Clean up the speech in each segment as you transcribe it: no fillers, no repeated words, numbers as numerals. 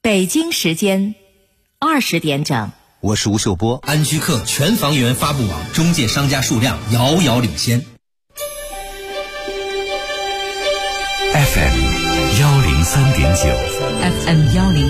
北京时间20点整。 我是吴秀波。 安居客全房源发布网中介商家数量遥遥领先。 FM 103.9 FM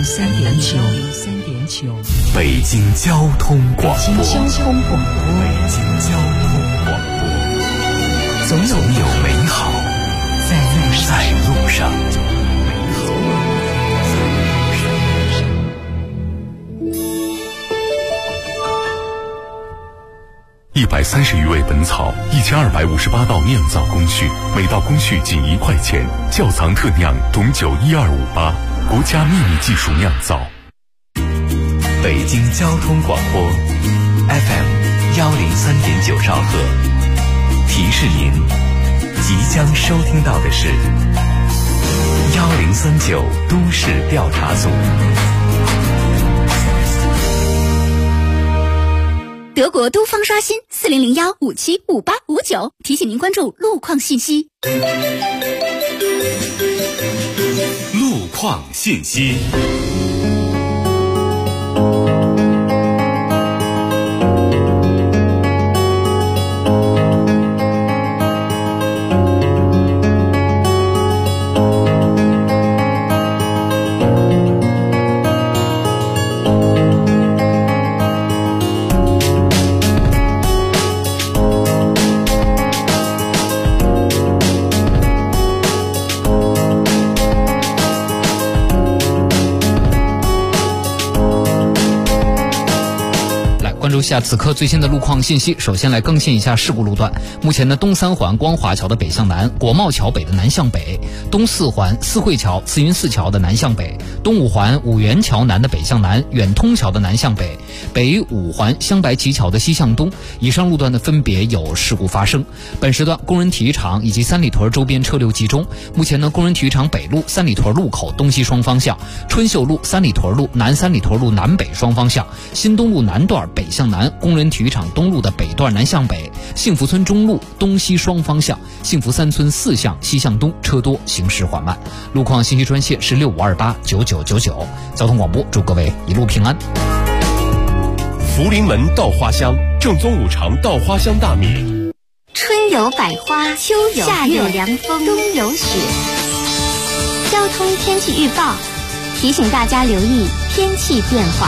103.9 北京交通广播。 北京交通广播，总有美好在路上。130余味本草，1258道酿造工序，每道工序仅1块钱。窖藏特酿董酒1258，国家秘密技术酿造。北京交通广播 FM 103.9兆赫，提示您即将收听到的是1039都市调查组。 德国都方刷新4001575859，提醒您关注路况信息。 路况信息。 关注下此刻最新的路况信息。首先来更新一下事故路段。目前呢，东三环光华桥的北向南，国贸桥北的南向北，东四环四惠桥慈云寺桥的南向北，东五环五元桥南的北向南，远通桥的南向北，北五环镶白旗桥的西向东。以上路段呢分别有事故发生。本时段工人体育场以及三里屯周边车流集中。目前呢，工人体育场北路三里屯路口东西双方向，春秀路三里屯路南三里屯路南北双方向，新东路南段北向南，工人体育场东路的北段南向北，幸福村中路东西双方向，幸福三村四向西向东车多，行驶缓慢。路况信息专线是65289999。交通广播祝各位一路平安。 福临门稻花香，正宗五常稻花香大米。 春有百花，秋有夏有凉风，冬有雪。交通天气预报提醒大家留意天气变化。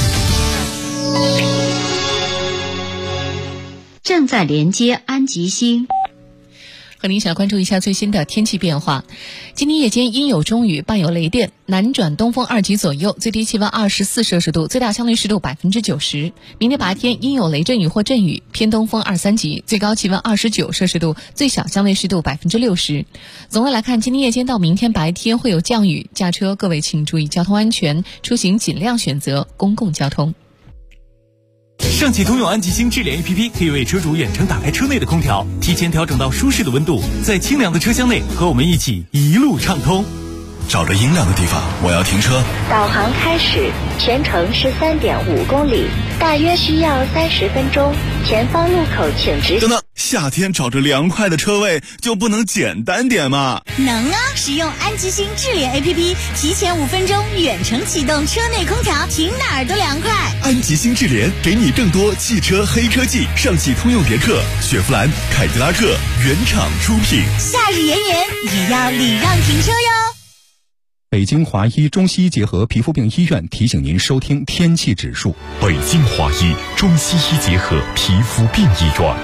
正在连接安吉星， 和您一起来关注一下最新的天气变化。今天夜间阴有中雨，伴有雷电，南转东风2级左右，最低气温24摄氏度，最大相对湿度90%。明天白天阴有雷阵雨或阵雨，偏东风2、3级，最高气温29摄氏度，最小相对湿度60%。总的来看，今天夜间到明天白天会有降雨，驾车各位请注意交通安全，出行尽量选择公共交通。 上汽通用安吉星智联 APP 可以为车主远程打开车内的空调，提前调整到舒适的温度，在清凉的车厢内和我们一起一路畅通。 找着阴凉的地方，我要停车。 导航开始，全程是3.5公里，大约需要30分钟。前方路口请直行。 等等，夏天找着凉快的车位就不能简单点吗？ 能啊！使用安吉星智联 APP， 提前5分钟远程启动车内空调，停哪儿都凉快。 安吉星智联给你更多汽车黑科技，上汽通用别克、雪佛兰、凯迪拉克原厂出品。 夏日炎炎也要礼让停车哟。 北京华医中西医结合皮肤病医院提醒您收听天气指数。 北京华医中西医结合皮肤病医院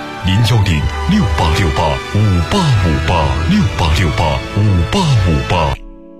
，0106868585868685858。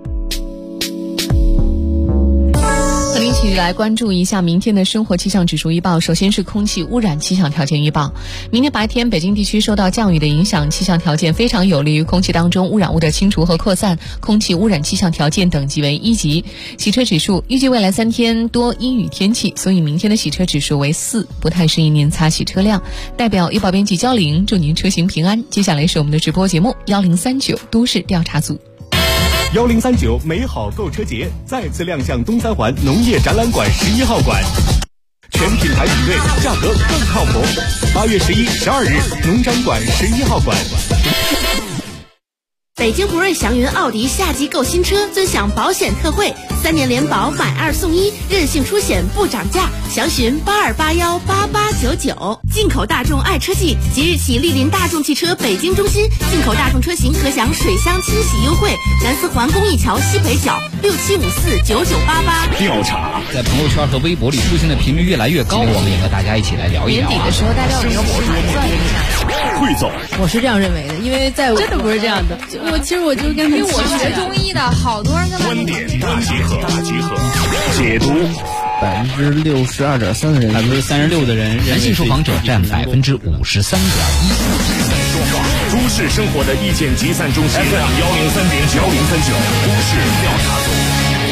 和您一起来关注一下明天的生活气象指数预报。首先是空气污染气象条件预报。明天白天北京地区受到降雨的影响，气象条件非常有利于空气当中污染物的清除和扩散，空气污染气象条件等级为1级。洗车指数预计未来3天多阴雨天气，所以明天的洗车指数为4，不太适宜您擦洗车辆。代表医保编辑焦玲祝您车行平安。接下来是我们的直播节目1039都市调查组。 1039美好购车节再次亮相东三环农业展览馆11号馆，全品牌比对，价格更靠谱。8月11、12日，农展馆11号馆。 北京博瑞祥云奥迪夏季购新车尊享保险特惠，3年联保买2送1，任性出险不涨价，详询82818899。进口大众爱车季即日起莅临大众汽车北京中心，进口大众车型可享水箱清洗优惠，南四环公益桥西北角67549988。 调查在朋友圈和微博里出现的频率越来越高，我们也和大家一起来聊一聊。 年底的时候，大家有没有盘算一下？ 汇总， 我是这样认为的，因为在真的不是这样的。 我就跟因为我学中医的，好多人跟观点大集合，解读。 62.3%的人 ，36%的人，男性受访者占53.1%。 都市生活的意见集散中心 FM 103.9，都市调查组。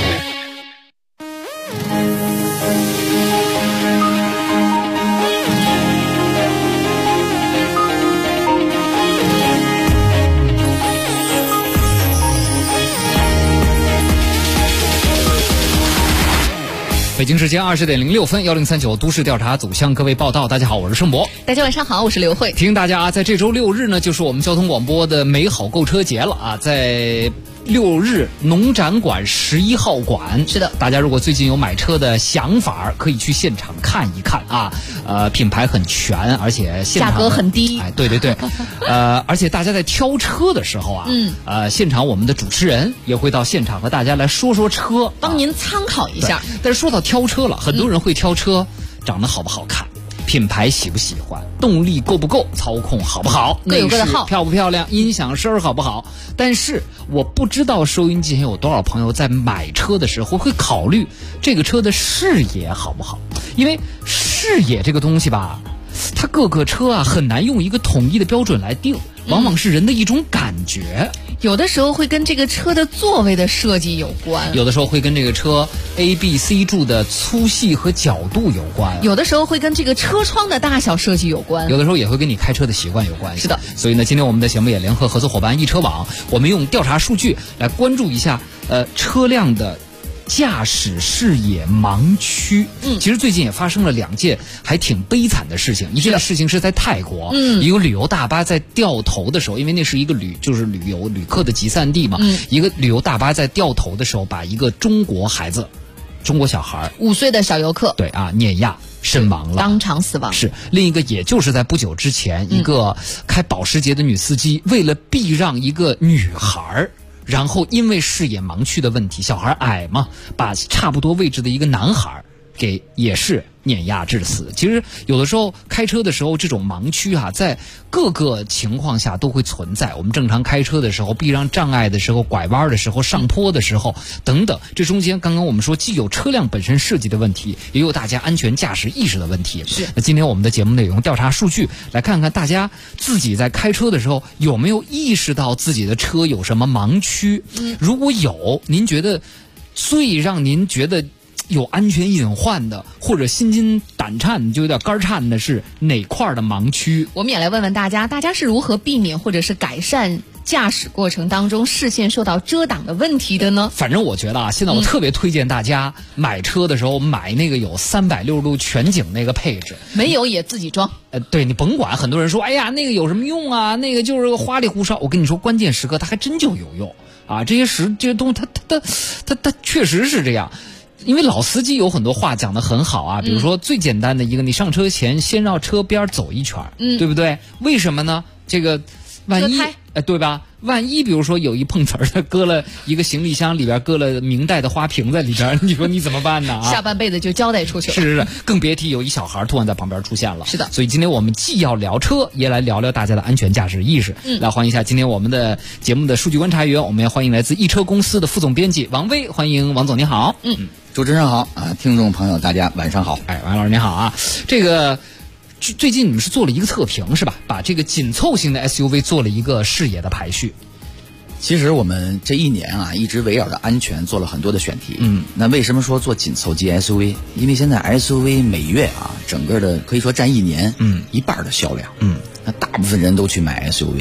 北京时间20:06，1039都市调查组向各位报道。大家好，我是盛博。 大家晚上好，我是刘慧。 提醒大家啊，在这周6日呢，就是我们交通广播的美好购车节了啊，在6日农展馆11号馆。 是的， 大家如果最近有买车的想法，可以去现场看一看啊。品牌很全，而且现场价格很低。 哎，对对对。而且大家在挑车的时候啊，现场我们的主持人也会到现场和大家来说说车， 帮您参考一下。 但是说到挑车了，很多人会挑车长得好不好看，品牌喜不喜欢，动力够不够，操控好不好， 各有各的好， 漂不漂亮，音响声儿好不好。但是我不知道收音机前有多少朋友在买车的时候会考虑这个车的视野好不好，因为视野这个东西吧，它各个车啊很难用一个统一的标准来定，往往是人的一种感觉。 有的时候会跟这个车的座位的设计有关， 有的时候会跟这个车 A、B、C 柱的粗细和角度有关， 有的时候会跟这个车窗的大小设计有关， 有的时候也会跟你开车的习惯有关系。 是的， 所以呢，今天我们的节目也联合合作伙伴易车网，我们用调查数据来关注一下车辆的驾驶视野盲区。其实最近也发生了2件还挺悲惨的事情。一件事情是在泰国，一个旅游大巴在掉头的时候，因为那是一个旅客的集散地嘛，一个旅游大巴在掉头的时候，把一个中国小孩 5岁的小游客， 对啊，碾压身亡了， 当场死亡。 是另一个，也就是在不久之前，一个开保时捷的女司机为了避让一个女孩，然后因为视野盲区的问题，小孩矮嘛，把差不多位置的一个男孩给也是碾压致死。其实有的时候开车的时候，这种盲区在各个情况下都会存在。我们正常开车的时候，避让障碍的时候，拐弯的时候，上坡的时候等等，这中间刚刚我们说既有车辆本身设计的问题，也有大家安全驾驶意识的问题。 是。 那今天我们的节目内容调查数据，来看看大家自己在开车的时候有没有意识到自己的车有什么盲区。如果有，您觉得最让您觉得有安全隐患的，或者心惊胆颤就有点肝颤的是哪块的盲区？ 我们也来问问大家是如何避免或者是改善驾驶过程当中视线受到遮挡的问题的呢？ 反正我觉得现在我特别推荐大家买车的时候买那个有360度全景那个配置， 没有也自己装。 对，你甭管，很多人说哎呀那个有什么用啊，那个就是花里胡哨。我跟你说，关键时刻它还真就有用啊！这些东西它确实是这样。因为老司机有很多话讲得很好啊，比如说最简单的一个，你上车前先绕车边走一圈，对不对？为什么呢？这个万一对吧？万一比如说有一碰瓷儿的搁了一个行李箱里边，搁了明代的花瓶在里边，你说你怎么办呢？ 下半辈子就交代出去了。 是，更别提有一小孩突然在旁边出现了。 是的， 所以今天我们既要聊车，也来聊聊大家的安全驾驶意识。来欢迎一下今天我们的节目的数据观察员，我们也欢迎来自易车公司的副总编辑王威，欢迎王总，您好。 主持人好啊，听众朋友大家晚上好。 王老师您好啊。这个最近你们是做了一个测评是吧？把这个紧凑型的 SUV 做了一个视野的排序。 其实我们这1年啊，一直围绕着安全做了很多的选题。那为什么说做紧凑级 SUV？ 因为现在 SUV 每月啊，整个的可以说占1年1半的销量。那大部分人都去买 SUV，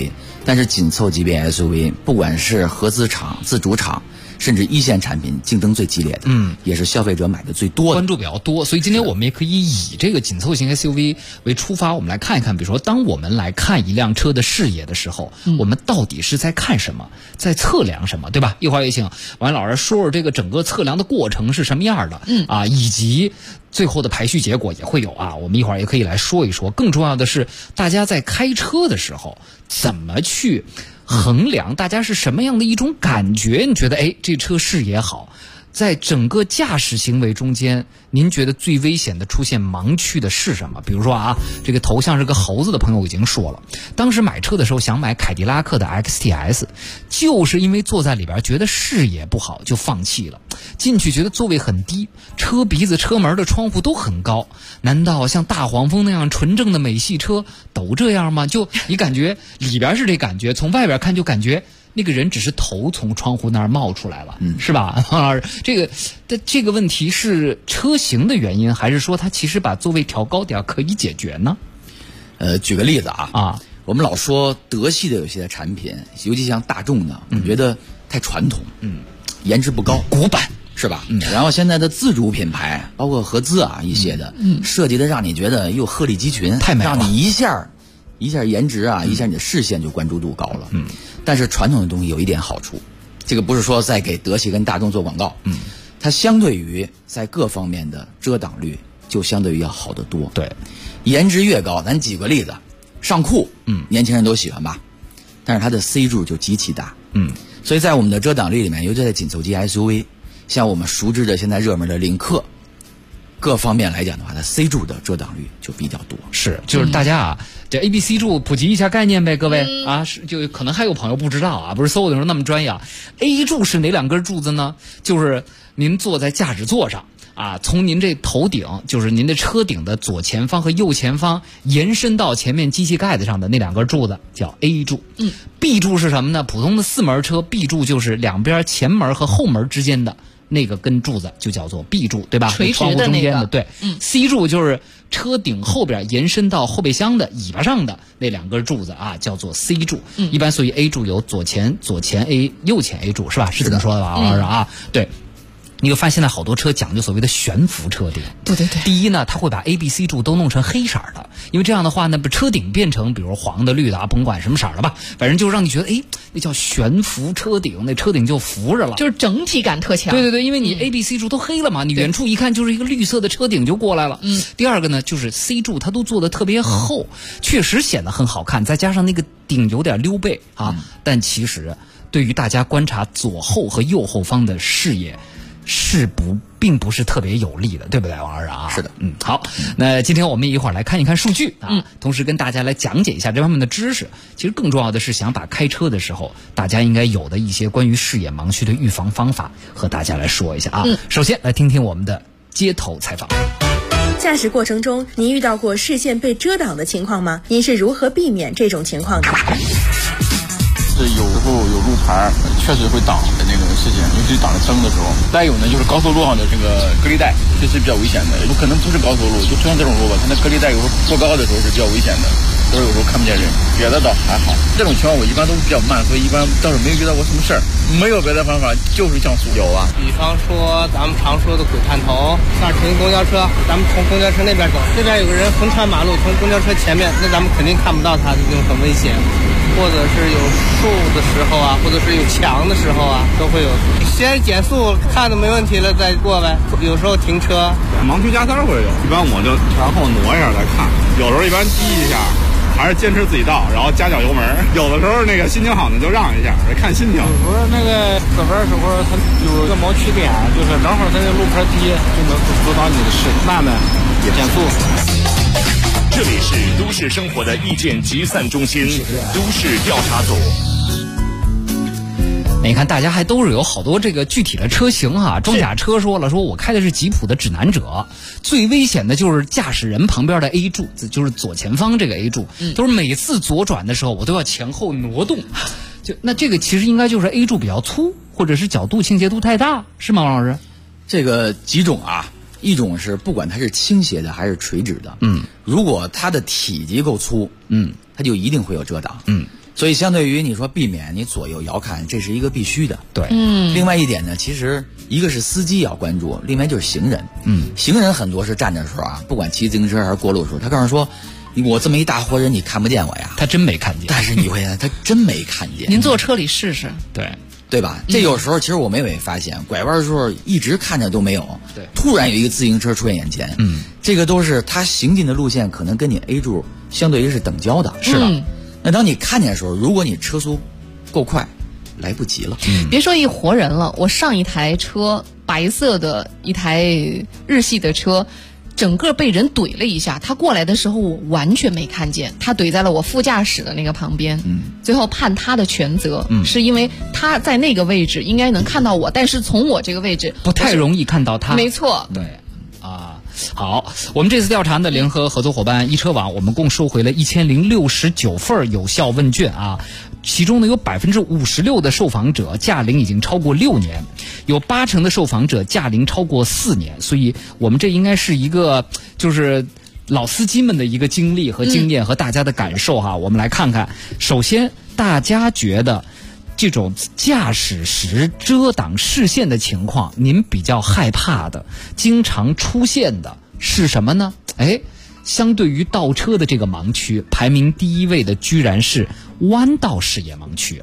但是紧凑级别 SUV， 不管是合资厂、自主厂，甚至一线产品，竞争最激烈的，也是消费者买的最多的， 关注比较多。所以今天我们也可以以这个紧凑型 SUV 为出发，我们来看一看，比如说当我们来看一辆车的视野的时候，我们到底是在看什么，在测量什么，对吧？一会儿也请王老师说说这个整个测量的过程是什么样的，以及最后的排序结果也会有啊，我们一会儿也可以来说一说。更重要的是，大家在开车的时候怎么去衡量，大家是什么样的一种感觉？你觉得这车视野好，在整个驾驶行为中间，您觉得最危险的出现盲区的是什么？比如说这个头像是个猴子的朋友已经说了，当时买车的时候想买凯迪拉克的 XTS， 就是因为坐在里边觉得视野不好就放弃了。进去觉得座位很低，车鼻子车门的窗户都很高，难道像大黄蜂那样纯正的美系车都这样吗？就你感觉里边是这感觉，从外边看就感觉那个人只是头从窗户那儿冒出来了，是吧？这个问题是车型的原因，还是说它其实把座位调高点可以解决呢？ 举个例子我们老说德系的有些产品，尤其像大众的，我觉得太传统，颜值不高， 古板是吧？然后现在的自主品牌，包括合资一些的，设计的让你觉得又鹤立鸡群， 太美了， 让你一下颜值一下你的视线就关注度高了。但是传统的东西有一点好处，这个不是说在给德系跟大众做广告，它相对于在各方面的遮挡率就相对于要好得多。 对， 颜值越高，咱举个例子，上酷，年轻人都喜欢吧，但是它的 C 柱就极其大，所以在我们的遮挡率里面，尤其在紧凑级 SUV， 像我们熟知的现在热门的领克，各方面来讲的话，它 C 柱的遮挡率就比较多。 是，就是大家这 A、B、C 柱普及一下概念呗，各位是就可能还有朋友不知道不是搜的时候那么专业A 柱是哪两根柱子呢？就是您坐在驾驶座上从您这头顶，就是您的车顶的左前方和右前方延伸到前面机器盖子上的那两根柱子叫 A 柱。B 柱是什么呢？普通的4门车 B 柱就是两边前门和后门之间的那个根柱子就叫做 B 柱，对吧？ 垂直的窗户中间的，对。C 柱就是车顶后边延伸到后备箱的尾巴上的那两根柱子叫做 C 柱。一般所以 A 柱有左前 A 右前 A 柱，是吧？是这么说的吧？对。你会发现现在好多车讲究所谓的悬浮车顶。 对。 第一呢，它会把 A、B、C 柱都弄成黑色的，因为这样的话呢，把车顶变成比如黄的、绿的甭管什么色的吧，反正就让你觉得那叫悬浮车顶，那车顶就浮着了， 就是整体感特强。 对，因为你 A、B、C 柱都黑了嘛，你远处一看就是一个绿色的车顶就过来了。第二个呢，就是 C 柱它都做的特别厚，确实显得很好看，再加上那个顶有点溜背但其实对于大家观察左后和右后方的视野并不是特别有利的，对不对，王老师是的。 好，那今天我们一会儿来看一看数据同时跟大家来讲解一下这方面的知识。其实更重要的是想把开车的时候大家应该有的一些关于视野盲区的预防方法和大家来说一下首先来听听我们的街头采访。 驾驶过程中您遇到过视线被遮挡的情况吗？您是如何避免这种情况的？ 有时候有路牌确实会挡的那个事情，尤其是挡着灯的时候。再有呢，就是高速路上的这个隔离带，这是比较危险的。有可能不是高速路，就出现这种路吧，它那隔离带有时候过高的时候是比较危险的，所以有时候看不见人。别的倒还好，这种情况我一般都是比较慢，所以一般倒是没有遇到过什么事儿。没有别的方法，就是降速。 有比方说咱们常说的鬼探头，像停公交车，咱们从公交车那边走，这边有个人横穿马路，从公交车前面，那咱们肯定看不到他，这就很危险。或者是有树的时候或者是有墙的时候都会有。先减速，看的没问题了再过呗。有时候停车， 盲区加塞会有，一般我就前后挪一下再看。有时候一般低一下，还是坚持自己道，然后加脚油门。有的时候那个心情好呢就让一下，看心情。 有时候那个侧边的时候，它有一个盲区点，就是正好它那路牌低，就能阻挡你的视，慢慢减速。 这里是都市生活的意见集散中心，都市调查组。 你看大家还都是有好多这个具体的车型装甲车说了，说我开的是吉普的指南者，最危险的就是驾驶人旁边的 A 柱，就是左前方这个 A 柱，都是每次左转的时候我都要前后挪动。那这个其实应该就是 A 柱比较粗，或者是角度倾斜度太大，是吗，王老师？ 这个几种一种是不管它是倾斜的还是垂直的，如果它的体积够粗，它就一定会有遮挡， 所以相对于你说避免你左右摇看，这是一个必须的。 对， 另外一点呢，其实一个是司机要关注，另外就是行人。行人很多是站的时候啊，不管骑自行车还是过路的时候，他告诉说，我这么一大活人，你看不见我呀？ 他真没看见。 但是你会看，他真没看见。 您坐车里试试。 对吧？这有时候其实我们也没发现，拐弯的时候一直看着都没有， 对， 突然有一个自行车出现眼前，这个都是他行进的路线可能跟你 A 柱相对于是等焦的， 是的。 那当你看见的时候，如果你车速够快，来不及了。 别说一活人了，我上一台车，白色的一台日系的车，整个被人怼了一下，他过来的时候我完全没看见，他怼在了我副驾驶的那个旁边。最后判他的全责，是因为他在那个位置应该能看到我，但是从我这个位置不太容易看到他。 没错， 对啊。好，我们这次调查的联合合作伙伴一车网，我们共收回了1069份有效问卷啊，其中呢有56%的受访者驾龄已经超过6年，有80%的受访者驾龄超过4年，所以我们这应该是一个就是老司机们的一个经历和经验和大家的感受哈。我们来看看，首先大家觉得这种驾驶时遮挡视线的情况，您比较害怕的、经常出现的是什么呢？相对于倒车的这个盲区，排名第一位的居然是弯道视野盲区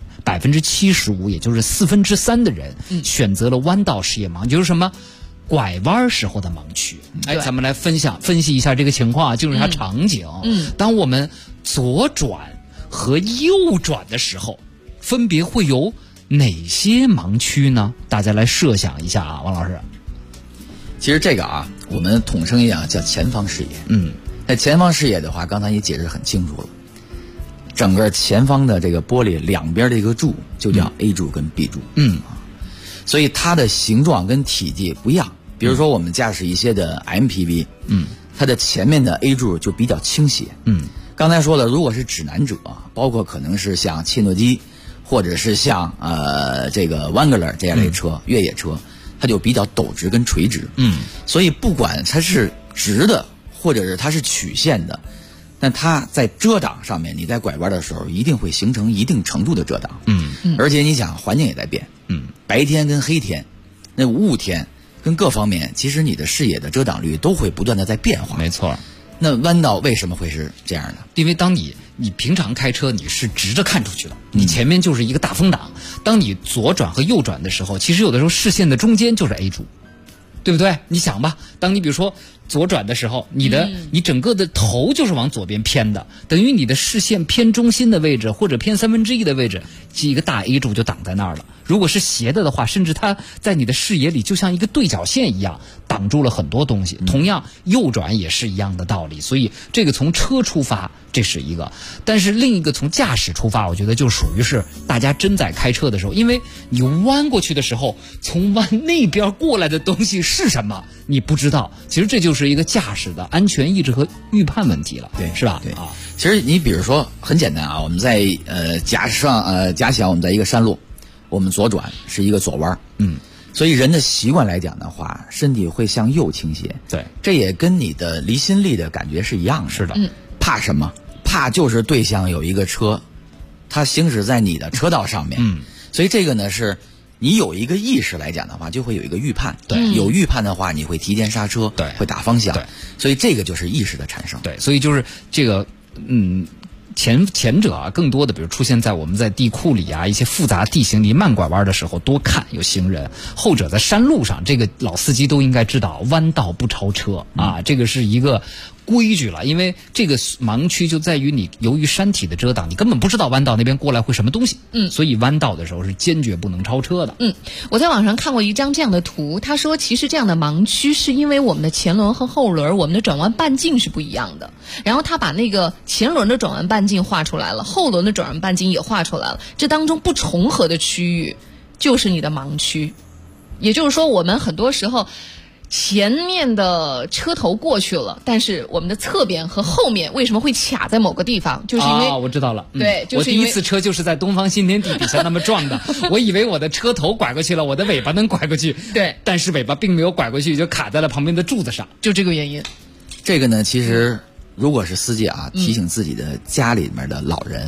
，75%，也就是3/4的人选择了弯道视野盲，就是什么？拐弯时候的盲区。咱们来分析一下这个情况，进入一下场景。当我们左转和右转的时候，分别会有哪些盲区呢？大家来设想一下啊，王老师。 其实这个啊，我们统称一下叫前方视野。那前方视野的话，刚才也解释很清楚了，整个前方的这个玻璃两边的一个柱就叫 A 柱跟 B 柱。所以它的形状跟体积不一样。比如说我们驾驶一些的 MPV，它的前面的 A 柱就比较倾斜。刚才说了，如果是指南者，包括可能是像切诺基，或者是像这个 Wrangler 这样类车、越野车，它就比较陡直跟垂直。所以不管它是直的，或者是它是曲线的，但它在遮挡上面，你在拐弯的时候一定会形成一定程度的遮挡。而且你想，环境也在变。白天跟黑天，那雾天跟各方面，其实你的视野的遮挡率都会不断的在变化。 没错。 那弯道为什么会是这样的？ 因为当你平常开车你是直着看出去的，你前面就是一个大风挡。当你左转和右转的时候，其实有的时候视线的中间就是 A 柱，对不对？你想吧，当你比如说左转的时候，你整个的头就是往左边偏的，等于你的视线偏中心的位置或者偏1/3的位置，一个大 A 柱就挡在那儿了。如果是斜的话，甚至它在你的视野里就像一个对角线一样，挡住了很多东西。同样，右转也是一样的道理。所以这个从车出发，这是一个；但是另一个从驾驶出发，我觉得就属于是大家真在开车的时候，因为你弯过去的时候，从弯那边过来的东西是什么，你不知道。其实这就是一个驾驶的安全意识和预判问题了， 对， 是吧？ 对啊。其实你比如说很简单啊，我们在假想我们在一个山路，我们左转是一个左弯，所以人的习惯来讲的话，身体会向右倾斜。 对， 这也跟你的离心力的感觉是一样的。 是的。 怕什么？怕就是对向有一个车，它行驶在你的车道上面。所以这个呢是你有一个意识来讲的话，就会有一个预判。 对， 有预判的话，你会提前刹车， 对， 会打方向。 对， 所以这个就是意识的产生。 对，所以就是这个前者啊，更多的比如出现在我们在地库里啊一些复杂地形里慢拐弯的时候多看有行人，后者在山路上，这个老司机都应该知道弯道不超车啊，这个是一个规矩了。因为这个盲区就在于你由于山体的遮挡，你根本不知道弯道那边过来会什么东西。所以弯道的时候是坚决不能超车的。 我在网上看过一张这样的图，他说其实这样的盲区是因为我们的前轮和后轮我们的转弯半径是不一样的，然后他把那个前轮的转弯半径画出来了，后轮的转弯半径也画出来了，这当中不重合的区域就是你的盲区。也就是说我们很多时候前面的车头过去了，但是我们的侧边和后面为什么会卡在某个地方，就是因为我知道了。 对，就是因为我第一次车就是在东方新天地底下那么撞的我以为我的车头拐过去了，我的尾巴能拐过去， 对， 但是尾巴并没有拐过去，就卡在了旁边的柱子上， 就这个原因。 这个呢，其实如果是司机啊，提醒自己的家里面的老人，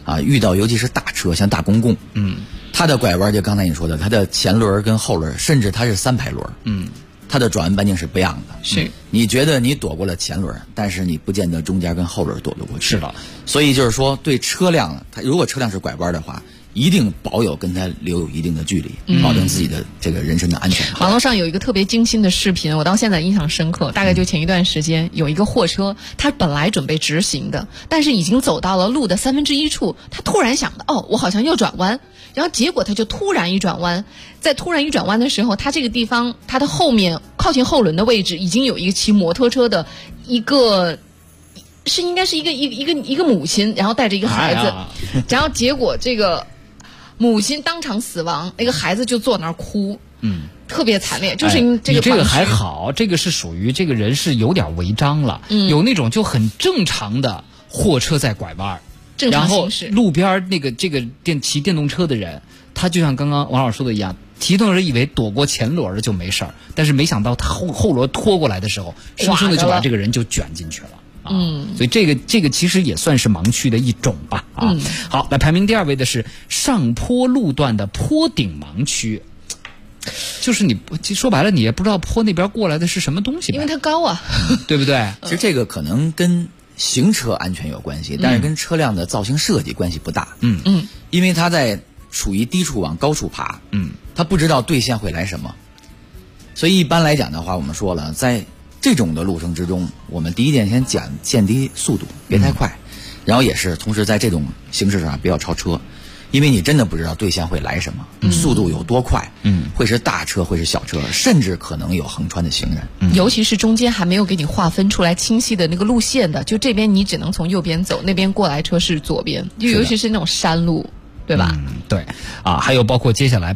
遇到尤其是大车，像大公共，它的拐弯就刚才你说的，它的前轮跟后轮，甚至它是3排轮，它的转弯半径是不一样的。 是， 你觉得你躲过了前轮，但是你不见得中间跟后轮躲得过去。 是的， 所以就是说，对车辆，它如果车辆是拐弯的话，一定保有跟它留有一定的距离，保证自己的这个人身的安全。 网络上有一个特别精心的视频，我到现在印象深刻。大概就前一段时间，有一个货车，它本来准备直行的，但是已经走到了路的1/3处，它突然想的，我好像要转弯，然后结果它就突然一转弯，在突然一转弯的时候，它这个地方，它的后面靠近后轮的位置，已经有一个骑摩托车的一个。应该是一个母亲，然后带着一个孩子，然后结果这个母亲当场死亡，那个孩子就坐那儿哭，特别惨烈。就是这个这个还好，这个是属于这个人是有点违章了，有那种就很正常的货车在拐弯， 正常行驶。 然后路边这个骑电动车的人，他就像刚刚王老师说的一样，骑动人以为躲过前轮就没事儿，但是没想到他后轮拖过来的时候，生生的就把这个人就卷进去了。所以这个其实也算是盲区的一种吧。好，来排名第2位的是上坡路段的坡顶盲区，就是你说白了，你也不知道坡那边过来的是什么东西， 因为它高啊， 对不对？ 其实这个可能跟行车安全有关系，但是跟车辆的造型设计关系不大。因为它在处于低处往高处爬，它不知道对线会来什么，所以一般来讲的话，我们说了，在这种的路程之中，我们第一点先降低速度，别太快，然后也是同时在这种形式上不要超车，因为你真的不知道对线会来什么，速度有多快，会是大车，会是小车，甚至可能有横穿的行人， 尤其是中间还没有给你划分出来清晰的那个路线的，就这边你只能从右边走，那边过来车是左边，就尤其是那种山路，对吧？ 对还有包括接下来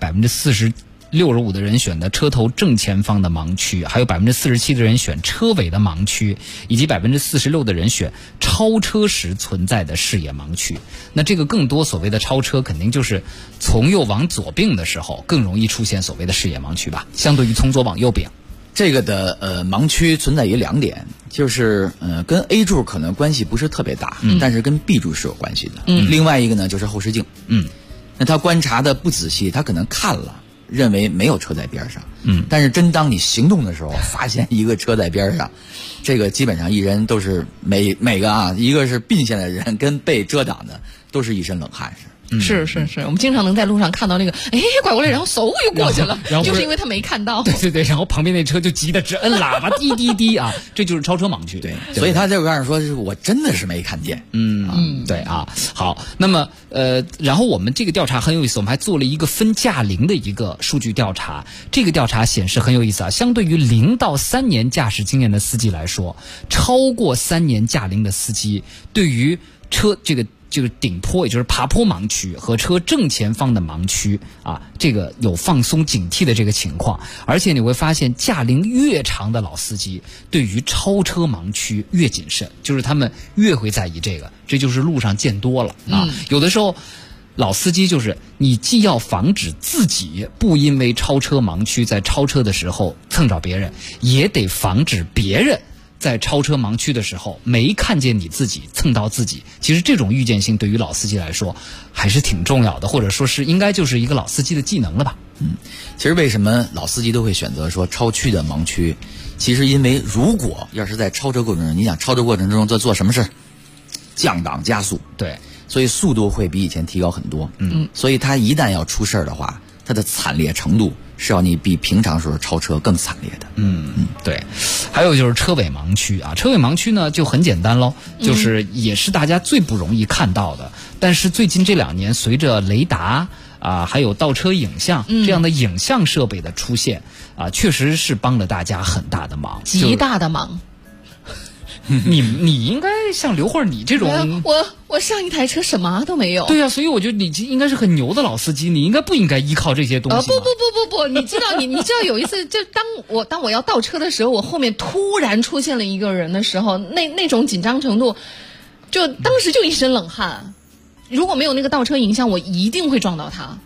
65%的人选的车头正前方的盲区，还有47%的人选车尾的盲区，以及46%的人选超车时存在的视野盲区。那这个更多所谓的超车，肯定就是从右往左并的时候更容易出现所谓的视野盲区吧，相对于从左往右并。 这个的盲区存在于2点，就是跟 A 柱可能关系不是特别大，但是跟 B 柱是有关系的。另外一个呢就是后视镜，那他观察的不仔细，他可能看了，认为没有车在边上，但是真当你行动的时候，发现一个车在边上，这个基本上一人都是每个一个是并线的人跟被遮挡的，都是一身冷汗。 是，我们经常能在路上看到那个，拐过来，然后嗖又过去了，就是因为他没看到。 对，然后旁边那车就急得直摁喇叭，滴滴滴啊，这就是超车盲区。 对，所以他这个说是我真的是没看见。 对啊。好，那么然后我们这个调查很有意思，我们还做了一个分驾龄的一个数据调查。这个调查显示很有意思啊，相对于0到3年驾驶经验的司机来说，超过3年驾龄的司机对于车这个顶坡，也就是爬坡盲区和车正前方的盲区这个有放松警惕的这个情况。而且你会发现，驾龄越长的老司机对于超车盲区越谨慎，就是他们越会在意这个，这就是路上见多了有的时候老司机就是你既要防止自己不因为超车盲区在超车的时候蹭着别人，也得防止别人在超车盲区的时候没看见你自己蹭到自己。其实这种预见性对于老司机来说还是挺重要的，或者说是应该就是一个老司机的技能了吧。 其实为什么老司机都会选择说超区的盲区，其实因为如果要是在超车过程中，你想超车过程中在做什么事，降档加速， 对， 所以速度会比以前提高很多。所以他一旦要出事的话，它的惨烈程度是要你比平常时候超车更惨烈的。 对。还有就是车尾盲区车尾盲区呢就很简单咯，就是也是大家最不容易看到的。但是最近这2年，随着雷达还有倒车影像这样的影像设备的出现确实是帮了大家很大的忙， 极大的忙。 你应该像刘慧你这种， 我上一台车什么都没有。 对啊，所以我觉得你应该是很牛的老司机，你应该不应该依靠这些东西。 不，你知道有一次，就当我要倒车的时候，我后面突然出现了一个人的时候，那种紧张程度，就当时就一身冷汗。如果没有那个倒车影像，我一定会撞到他，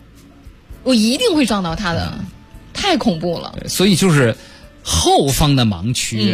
太恐怖了。 所以就是后方的盲区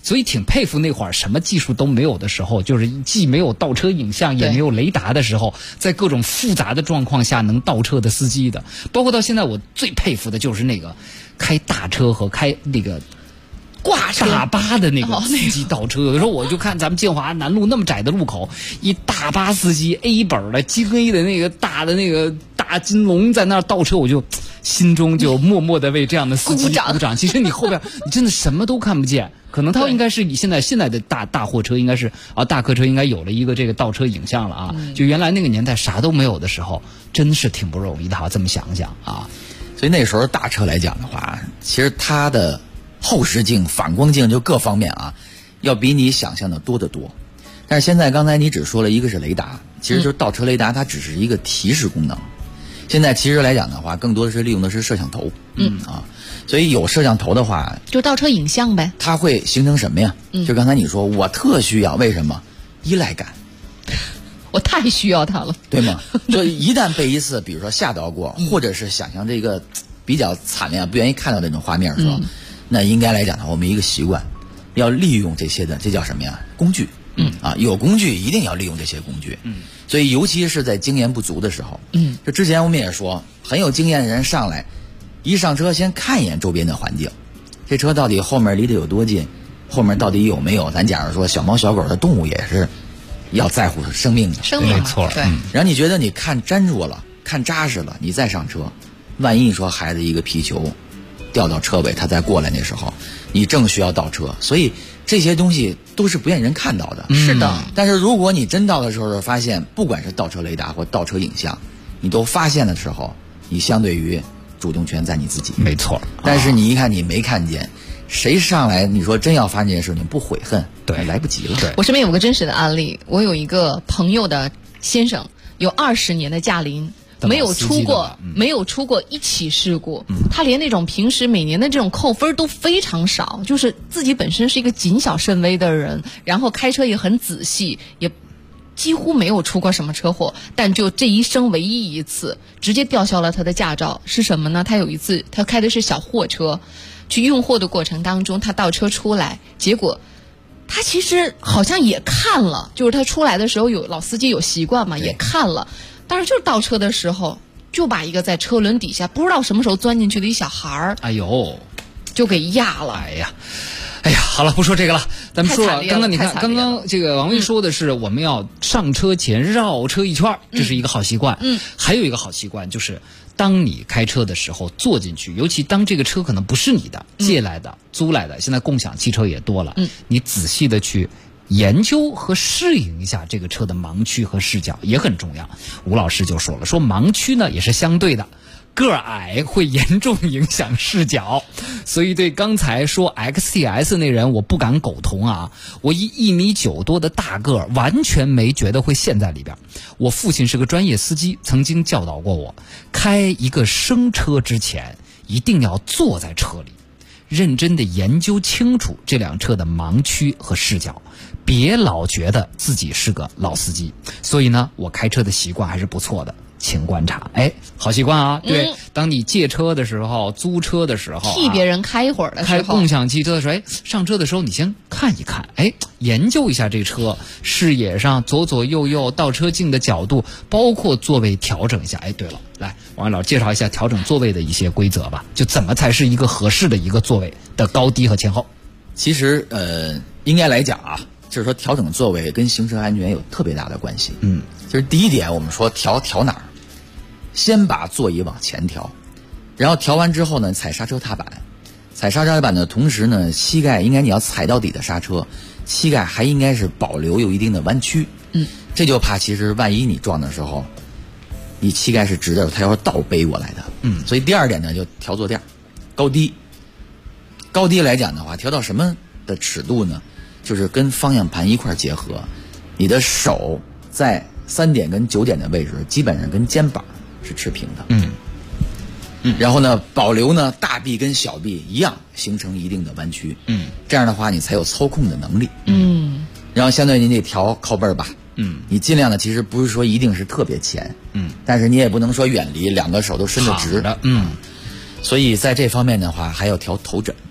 所以挺佩服那会儿什么技术都没有的时候，就是既没有倒车影像也没有雷达的时候，在各种复杂的状况下能倒车的司机的。包括到现在我最佩服的就是那个开大车和开那个挂大巴的那个司机倒车。有的时候我就看咱们建华南路那么窄的路口，一大巴司机 A 本的京 A 的那个大的那个大金龙在那儿倒车，我就心中就默默的为这样的司机鼓掌。其实你后边你真的什么都看不见，可能它应该是你现在的大货车应该是大客车应该有了一个这个倒车影像了啊。就原来那个年代啥都没有的时候，真是挺不容易的哈。这么想想啊， 所以那时候大车来讲的话，其实它的后视镜、反光镜就各方面啊，要比你想象的多得多。但是现在刚才你只说了一个是雷达，其实就是倒车雷达，它只是一个提示功能。现在其实来讲的话，更多的是利用的是摄像头。所以有摄像头的话， 就倒车影像呗。 它会形成什么呀？就刚才你说，我特需要，为什么？依赖感。 我太需要它了， 对吗？就一旦被一次，比如说吓到过，或者是想象这个比较惨烈、不愿意看到那种画面的时候，那应该来讲的话，我们一个习惯，要利用这些的，这叫什么呀？工具。有工具一定要利用这些工具。所以尤其是在经验不足的时候，就之前我们也说，很有经验的人上来，一上车先看一眼周边的环境，这车到底后面离得有多近，后面到底有没有？咱假如说小猫小狗的动物也是要在乎生命的， 没错。 对。 然后你觉得你看粘住了，看扎实了，你再上车，万一你说孩子一个皮球掉到车尾，他再过来那时候，你正需要倒车，所以这些东西都是不愿人看到的。 是的。 但是如果你真到的时候发现，不管是倒车雷达或倒车影像，你都发现的时候，你相对于主动权在你自己。 没错。 但是你一看你没看见，谁上来你说真要发生这件事情，不悔恨， 对， 来不及了。 我身边有个真实的案例，我有一个朋友的先生有20年的驾龄。没有出过一起事故，他连那种平时每年的这种扣分都非常少，就是自己本身是一个谨小慎微的人，然后开车也很仔细，也几乎没有出过什么车祸，但就这一生唯一一次直接吊销了他的驾照。是什么呢？他有一次他开的是小货车，去运货的过程当中，他倒车出来，结果他其实好像也看了，就是他出来的时候有老司机有习惯嘛，也看了。但是就是倒车的时候，就把一个在车轮底下不知道什么时候钻进去的一小孩儿， 哎呦， 就给压了。 哎呀，好了，不说这个了，咱们说了。刚刚你看，刚刚这个王威说的是我们要上车前绕车一圈，这是一个好习惯。还有一个好习惯就是，当你开车的时候坐进去，尤其当这个车可能不是你的，借来的、租来的，现在共享汽车也多了，你仔细的去研究和适应一下这个车的盲区和视角也很重要。吴老师就说了，说盲区呢也是相对的，个矮会严重影响视角，所以对刚才说 XTS 那人我不敢苟同啊。我1.9米多的大个完全没觉得会陷在里边。我父亲是个专业司机，曾经教导过我，开一个生车之前一定要坐在车里，认真的研究清楚这辆车的盲区和视角，别老觉得自己是个老司机。所以呢，我开车的习惯还是不错的，请观察。好习惯啊。对，当你借车的时候、租车的时候、 替别人开一会儿的时候、 开共享汽车的时候，上车的时候你先看一看，研究一下这车视野上左左右右倒车镜的角度，包括座位调整一下。对了，来，王老师介绍一下调整座位的一些规则吧，就怎么才是一个合适的一个座位的高低和前后。 其实应该来讲啊，就是说调整座位跟行车安全有特别大的关系。就是第一点，我们说调哪儿，先把座椅往前调，然后调完之后呢，踩刹车踏板，踩刹车踏板的同时呢，膝盖应该你要踩到底的刹车，膝盖还应该是保留有一定的弯曲。这就怕其实万一你撞的时候，你膝盖是直的，它要是倒背过来的。所以第二点呢，就调坐垫，高低。高低来讲的话，调到什么的尺度呢？就是跟方向盘一块结合，你的手在3点跟9点的位置，基本上跟肩膀是持平的。然后呢，保留呢大臂跟小臂一样，形成一定的弯曲。这样的话你才有操控的能力。然后相对你得调靠背吧。你尽量的其实不是说一定是特别前。但是你也不能说远离，两个手都伸得直。所以在这方面的话，还要调头枕。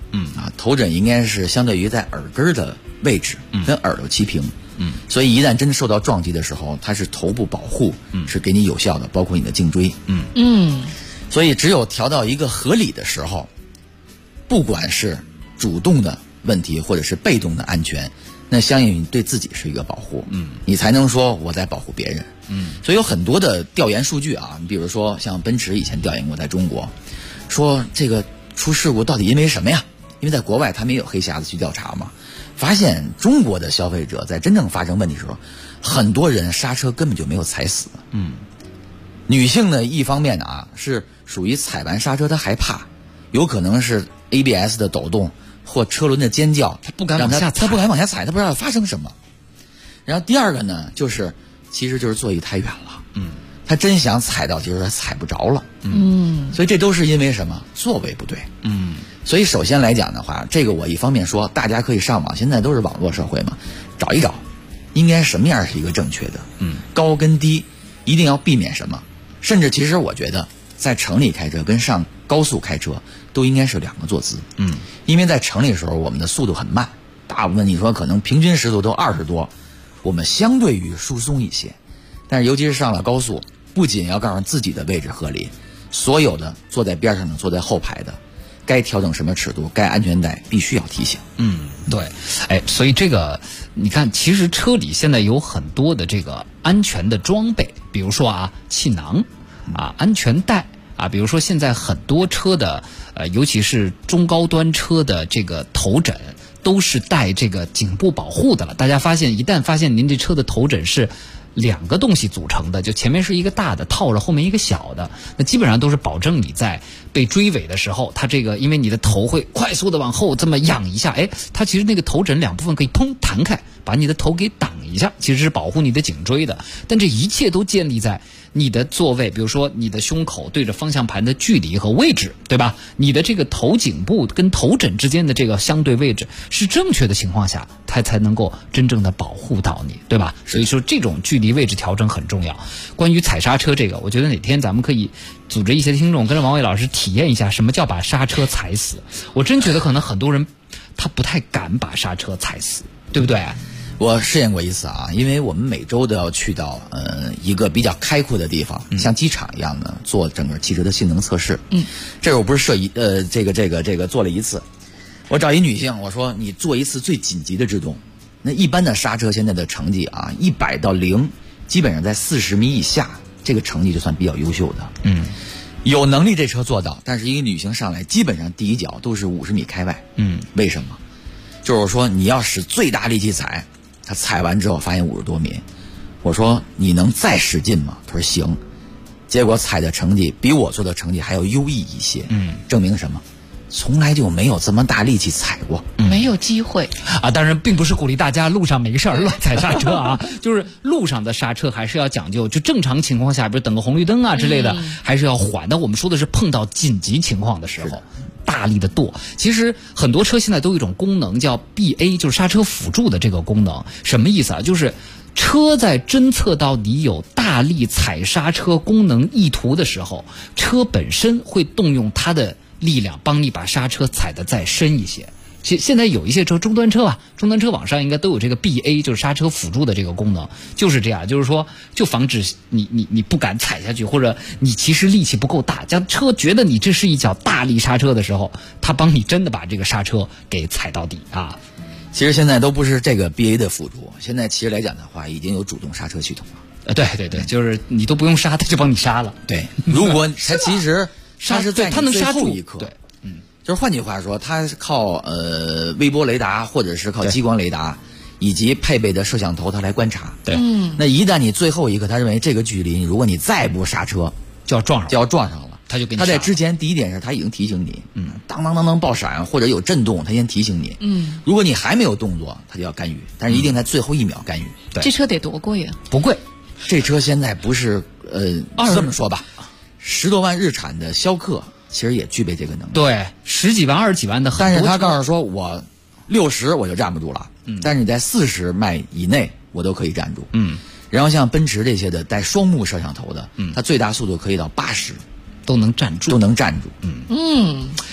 头枕应该是相对于在耳根的位置，跟耳朵齐平。所以一旦真受到撞击的时候，它是头部保护，是给你有效的，包括你的颈椎。所以只有调到一个合理的时候，不管是主动的问题或者是被动的安全，那相应于对自己是一个保护。你才能说我在保护别人。所以有很多的调研数据啊，你比如说像奔驰以前调研过在中国，说这个出事故到底因为什么呀？因为在国外他们也有黑匣子去调查嘛，发现中国的消费者在真正发生问题的时候，很多人刹车根本就没有踩死。女性呢，一方面啊是属于踩完刹车她害怕，有可能是 ABS 的抖动或车轮的尖叫，她不敢往下踩，她不敢往下踩，她不知道发生什么。然后第二个呢，其实就是座椅太远了，她真想踩到，其实她踩不着了。所以这都是因为什么？座位不对。所以首先来讲的话，这个我一方面说，大家可以上网，现在都是网络社会嘛，找一找，应该什么样是一个正确的。高跟低一定要避免什么？甚至其实我觉得，在城里开车跟上高速开车都应该是两个坐姿。因为在城里的时候，我们的速度很慢，大部分你说可能平均时速都20多，我们相对于疏松一些。但是尤其是上了高速，不仅要告诉自己的位置合理，所有的坐在边上的、坐在后排的，该调整什么尺度，该安全带必须要提醒。 对，所以这个你看，其实车里现在有很多的这个安全的装备，比如说气囊安全带比如说现在很多车的尤其是中高端车的这个头枕都是带这个颈部保护的了。大家一旦发现您这车的头枕是两个东西组成的，就前面是一个大的套着后面一个小的，那基本上都是保证你在被追尾的时候，它这个因为你的头会快速的往后这么仰一下，它其实那个头枕两部分可以砰弹开，把你的头给挡一下，其实是保护你的颈椎的。但这一切都建立在你的座位，比如说你的胸口对着方向盘的距离和位置，对吧？你的这个头颈部跟头枕之间的这个相对位置是正确的情况下，它才能够真正的保护到你，对吧？所以说这种距离位置调整很重要。关于踩刹车这个，我觉得哪天咱们可以组织一些听众跟着王伟老师体验一下什么叫把刹车踩死。我真觉得可能很多人他不太敢把刹车踩死，对不对？ 我试验过一次因为我们每周都要去到一个比较开阔的地方，像机场一样的做整个汽车的性能测试。这个我不是这个做了一次。我找一女性，我说你做一次最紧急的制动。那一般的刹车现在的成绩100到0，基本上在40米以下，这个成绩就算比较优秀的。有能力这车做到，但是一个女性上来，基本上第一脚都是50米开外。为什么？就是说你要使最大力气踩，她踩完之后发现50多米。我说你能再使劲吗？她说行。结果踩的成绩比我做的成绩还要优异一些。证明什么？从来就没有这么大力气踩过， 没有机会当然并不是鼓励大家路上没事乱踩刹车就是路上的刹车还是要讲究，就正常情况下比如等个红绿灯之类的还是要缓的。我们说的是碰到紧急情况的时候大力的跺。其实很多车现在都有一种功能叫 BA， 就是刹车辅助的这个功能。什么意思就是车在侦测到你有大力踩刹车功能意图的时候，车本身会动用它的力量帮你把刹车踩得再深一些。现在有一些车，终端车网上应该都有这个 BA， 就是刹车辅助的这个功能，就是这样，就是说就防止你不敢踩下去，或者你其实力气不够大，将车觉得你这是一脚大力刹车的时候，它帮你真的把这个刹车给踩到底其实现在都不是这个 BA 的辅助，现在其实来讲的话，已经有主动刹车系统了。 对，就是你都不用刹，它就帮你刹了。 对，如果它其实刹是在它能刹住一刻。对，就是换句话说，它靠微波雷达或者是靠激光雷达以及配备的摄像头，它来观察。 对， 那一旦你最后一刻，他认为这个距离，如果你再不刹车， 就要撞上了。 他在之前第一点是他已经提醒你，当当当当爆闪或者有震动，他先提醒你。如果你还没有动作，他就要干预，但是一定在最后1秒干预。 对，这车得多贵啊？ 不贵， 这车现在不是这么说吧，10多万日产的逍客其实也具备这个能力。 对，10几万、20几万的很多。 但是他告诉说我60我就站不住了，但是你在40迈以内我都可以站住。然后像奔驰这些的带双目摄像头的，它最大速度可以到80。 都能站住。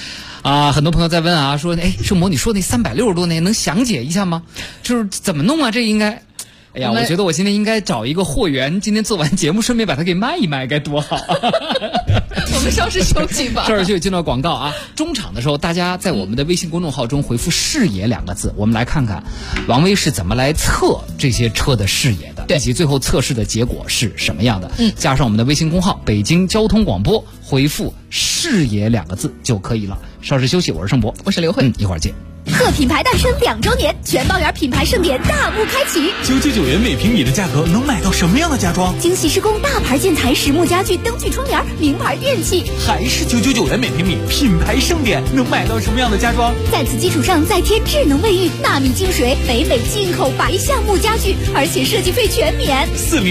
啊，很多朋友在问啊，说，盛博，你说那360度那能详解一下吗？就是怎么弄啊？这应该，哎呀，我觉得我今天应该找一个货源，今天做完节目顺便把它给卖一卖，该多好。 我们稍事休息吧。 稍事休息，进到广告啊。中场的时候，大家在我们的微信公众号中回复视野2个字，我们来看看王威是怎么来测这些车的视野的，以及最后测试的结果是什么样的。加上我们的微信公号北京交通广播，回复视野2个字就可以了。稍事休息，我是盛博， 我是刘慧， 一会儿见。 贺品牌诞生2周年，全包圆品牌盛典大幕开启。 999元每平米的价格能买到什么样的家装？ 精细施工大牌建材、实木家具、灯具窗帘、名牌电器。 还是999元每平米，品牌盛典能买到什么样的家装？ 在此基础上再添智能卫浴、纳米净水、北美进口白橡木家具，而且设计费全免。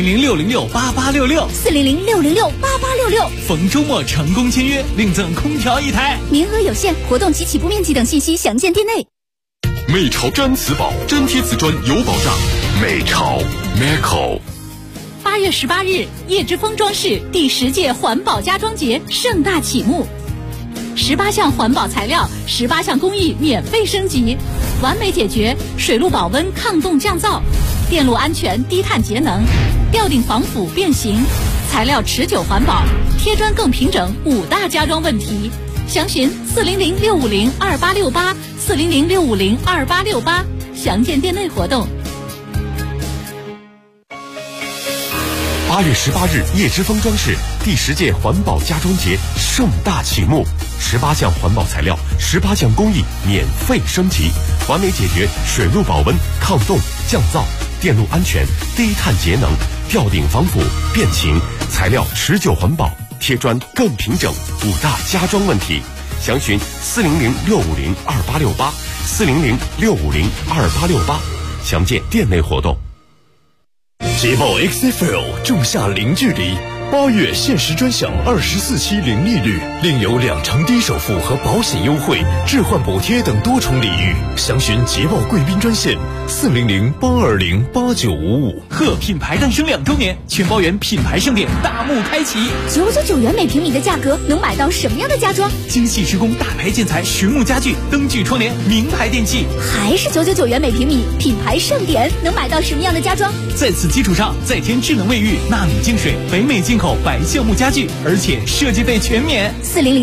400-606-8866，400-606-8866。逢周末成功签约，另赠空调1台， 名额有限，活动及起步面积等信息详见店内。 美潮毡瓷宝，粘贴瓷砖有保障。美潮 Meco。 8月18日，叶之峰装饰第10届环保家装节盛大启幕，18项环保材料、18项工艺免费升级，完美解决水路保温、抗冻降噪、电路安全、低碳节能、吊顶防腐变形、材料持久环保、贴砖更平整5大家装问题。详询400-650-2868，400-650-2868，详见店内活动。 8月18日，叶之峰装饰第10届环保家装节盛大启幕，18项环保材料、18项工艺免费升级，完美解决水路保温、抗冻降噪、电路安全、低碳节能、吊顶防腐变形、材料持久环保、贴砖更平整5大家装问题。详询400-650-2868，400-650-2868，详见店内活动。捷豹 XFL 仲夏零距离，8月限时专享24期零利率，另有2成低首付和保险优惠、置换补贴等多重礼遇。详询捷豹贵宾专线400-820-8955。 贺品牌诞生2周年，全包圆品牌盛典大幕开启。 999元每平米的价格能买到什么样的家装？ 精细施工大牌建材、实木家具、灯具窗帘、名牌电器。 还是999元每平米，品牌盛典能买到什么样的家装？ 在此基础上再添智能卫浴、纳米净水、北美进口白橡木家具，而且设计费全免。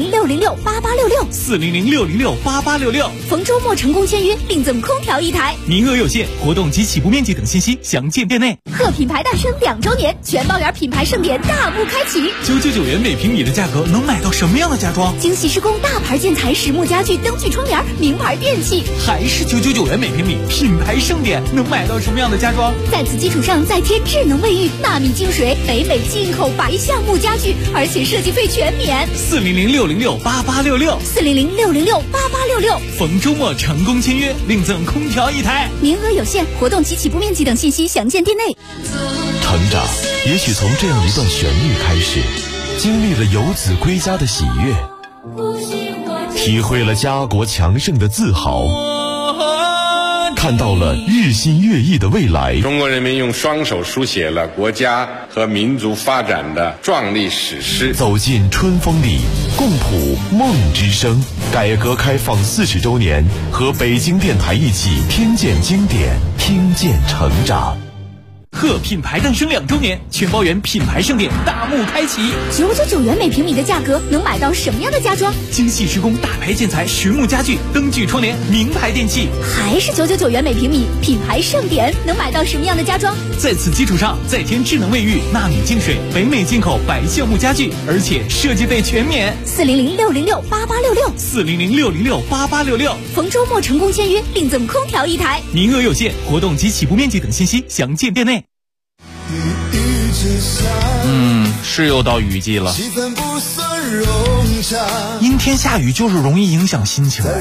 400-606-8866，400-606-8866。逢周末成功签约，另赠空调1台， 名额有限，活动及起步面积等信息详见店内。 贺品牌诞生2周年，全包圆品牌盛典大幕开启。 999元每平米的价格能买到什么样的家装？ 精细施工大牌建材、实木家具、灯具窗帘、名牌电器。 还是999元每平米，品牌盛典能买到什么样的家装？ 在此基础上再添智能卫浴、纳米净水、北美进口白橡木家具，而且设计费全免。 400-606-8866，400-606-8866。逢周末成功签约，另赠空调1台， 名额有限，活动及起步面积等信息详见店内。 成长也许从这样一段旋律开始，经历了游子归家的喜悦，体会了家国强盛的自豪，看到了日新月异的未来。 中国人民用双手书写了国家和民族发展的壮丽史诗。 走进春风里，共谱梦之声。改革开放40周年，和北京电台一起听见经典，听见成长。 贺品牌诞生2周年，全包圆品牌盛典大幕开启。 999元每平米的价格能买到什么样的家装？ 精细施工大牌建材、实木家具、灯具窗帘、名牌电器。 还是999元每平米，品牌盛典能买到什么样的家装？ 在此基础上再添智能卫浴、纳米净水、北美进口白橡木家具，而且设计费全免。 400-606-8866，400-606-8866。逢周末成功签约，另赠空调1台， 名额有限，活动及起步面积等信息详见店内。 是又到雨季了， 阴天下雨就是容易影响心情。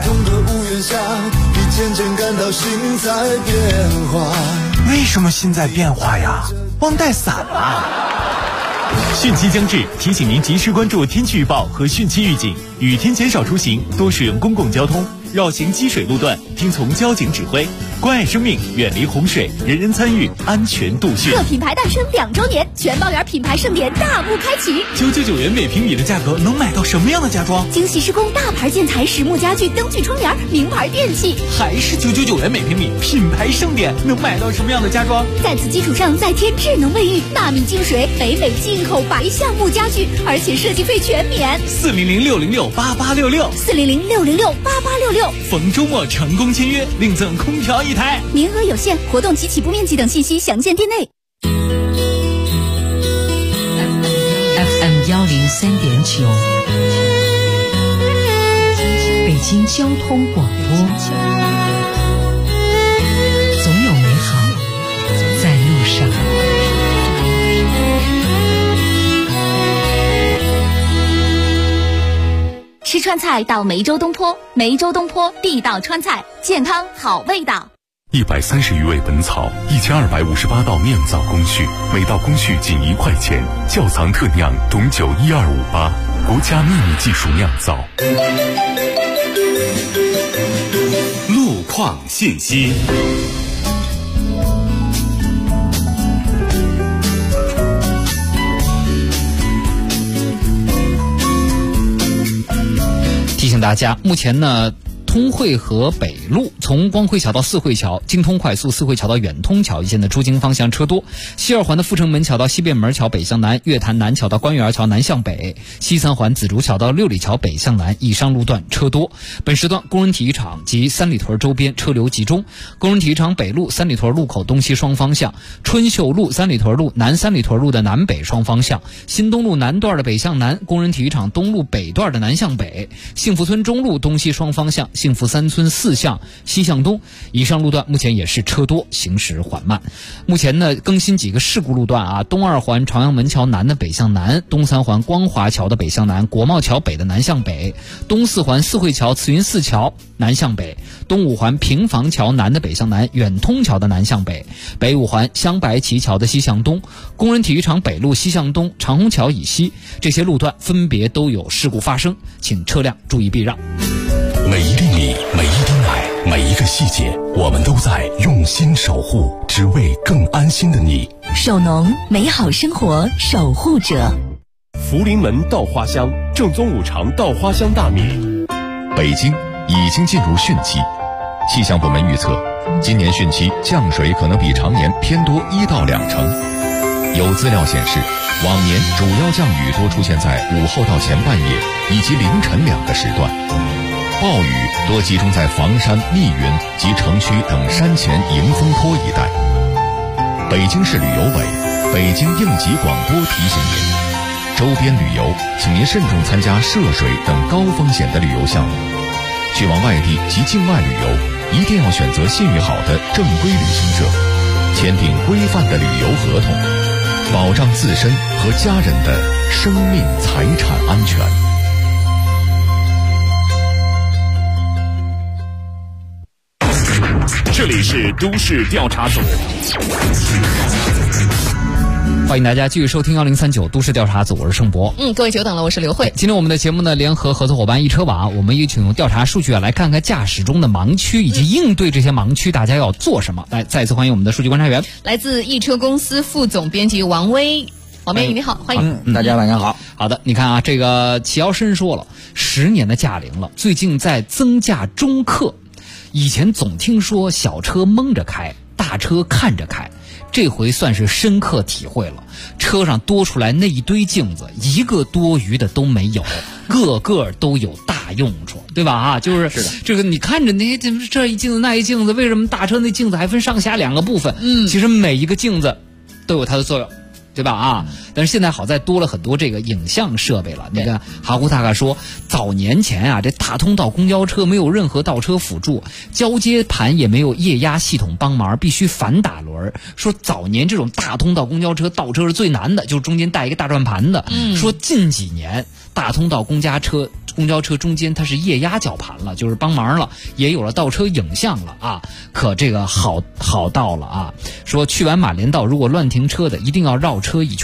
为什么心在变化呀？忘带伞了。汛期将至，提醒您及时关注天气预报和汛期预警。 雨天减少出行，多使用公共交通，绕行积水路段，听从交警指挥，关爱生命，远离洪水，人人参与，安全度汛。 各品牌诞生2周年，全包园品牌盛典大幕开启。 999元每平米的价格能买到什么样的家装？ 精细施工、大牌建材、实木家具、灯具、窗帘、名牌电器。 还是999元每平米，品牌盛典能买到什么样的家装？ 在此基础上再添智能卫浴、纳米净水、北美进口白橡木家具，而且设计费全免。 400-606-8866，400-606-8866。逢周末成功签约，另赠空调1台， 名额有限，活动及起步面积等信息详见店内。 FM 103.9，北京交通广播，总有美好在路上。 吃川菜到梅州东坡，梅州东坡地道川菜，健康好味道。 130余味本草，1258道酿造工序，每道工序仅1块钱，窖藏特酿董酒12588，国家秘密技术酿造。 路况信息。 提醒大家，目前呢，通惠河北路从光辉桥到四惠桥，京通快速四惠桥到远通桥一线的出京方向车多。西二环的阜成门桥到西便门桥北向南，月坛南桥到官园桥南向北，西三环紫竹桥到六里桥北向南以上路段车多。本时段工人体育场及三里屯周边车流集中。工人体育场北路三里屯路口东西双方向，春秀路三里屯路南三里屯路的南北双方向，新东路南段的北向南，工人体育场东路北段的南向北，幸福村中路东西双方向，幸福三村四向西向东以上路段目前也是车多，行驶缓慢。目前呢，更新几个事故路段啊，东二环朝阳门桥南的北向南，东三环光华桥的北向南，国贸桥北的南向北，东四环四惠桥慈云寺桥南向北，东五环平房桥南的北向南，远通桥的南向北，北五环香白旗桥的西向东，工人体育场北路西向东，长虹桥以西，这些路段分别都有事故发生，请车辆注意避让。 每一粒米，每一滴奶，每一个细节，我们都在用心守护，只为更安心的你。 首农，美好生活守护者。 福临门稻花香，正宗五常稻花香大米。 北京已经进入汛期，气象部门预测，今年汛期降水可能比常年偏多1到2成。有资料显示，往年主要降雨多出现在午后到前半夜以及凌晨2个时段。暴雨多集中在房山、密云及城区等山前迎风坡一带。北京市旅游委、北京应急广播提醒您，周边旅游请您慎重参加涉水等高风险的旅游项目。去往外地及境外旅游，一定要选择信誉好的正规旅行社，签订规范的旅游合同，保障自身和家人的生命财产安全。 这里是都市调查组， 欢迎大家继续收听1039都市调查组，我是盛博。 各位久等了，我是刘慧。 今天我们的节目呢，联合合作伙伴易车网，我们一起用调查数据来看看驾驶中的盲区，以及应对这些盲区，大家要做什么。来，再次欢迎我们的数据观察员， 来自易车公司副总编辑王威。王编辑你好，欢迎。 大家晚上好。 好的，你看啊，这个齐尧申说了，10年的驾龄了，最近在增驾中客。以前总听说小车蒙着开，大车看着开，这回算是深刻体会了。车上多出来那一堆镜子，一个多余的都没有，个个都有大用处，对吧？啊，就是这个你看着那这一镜子那一镜子，为什么大车那镜子还分上下2个部分？其实每一个镜子都有它的作用，对吧？啊，但是现在好在多了很多这个影像设备了。那个哈胡大概说，早年前啊，这大通道公交车没有任何倒车辅助，交接盘也没有液压系统帮忙，必须反打轮。说早年这种大通道公交车倒车是最难的，就是中间带一个大转盘的。说近几年大通道公交车中间它是液压绞盘了，就是帮忙了，也有了倒车影像了啊。可这个好到了啊！说去完马连道，如果乱停车的，一定要绕车一圈，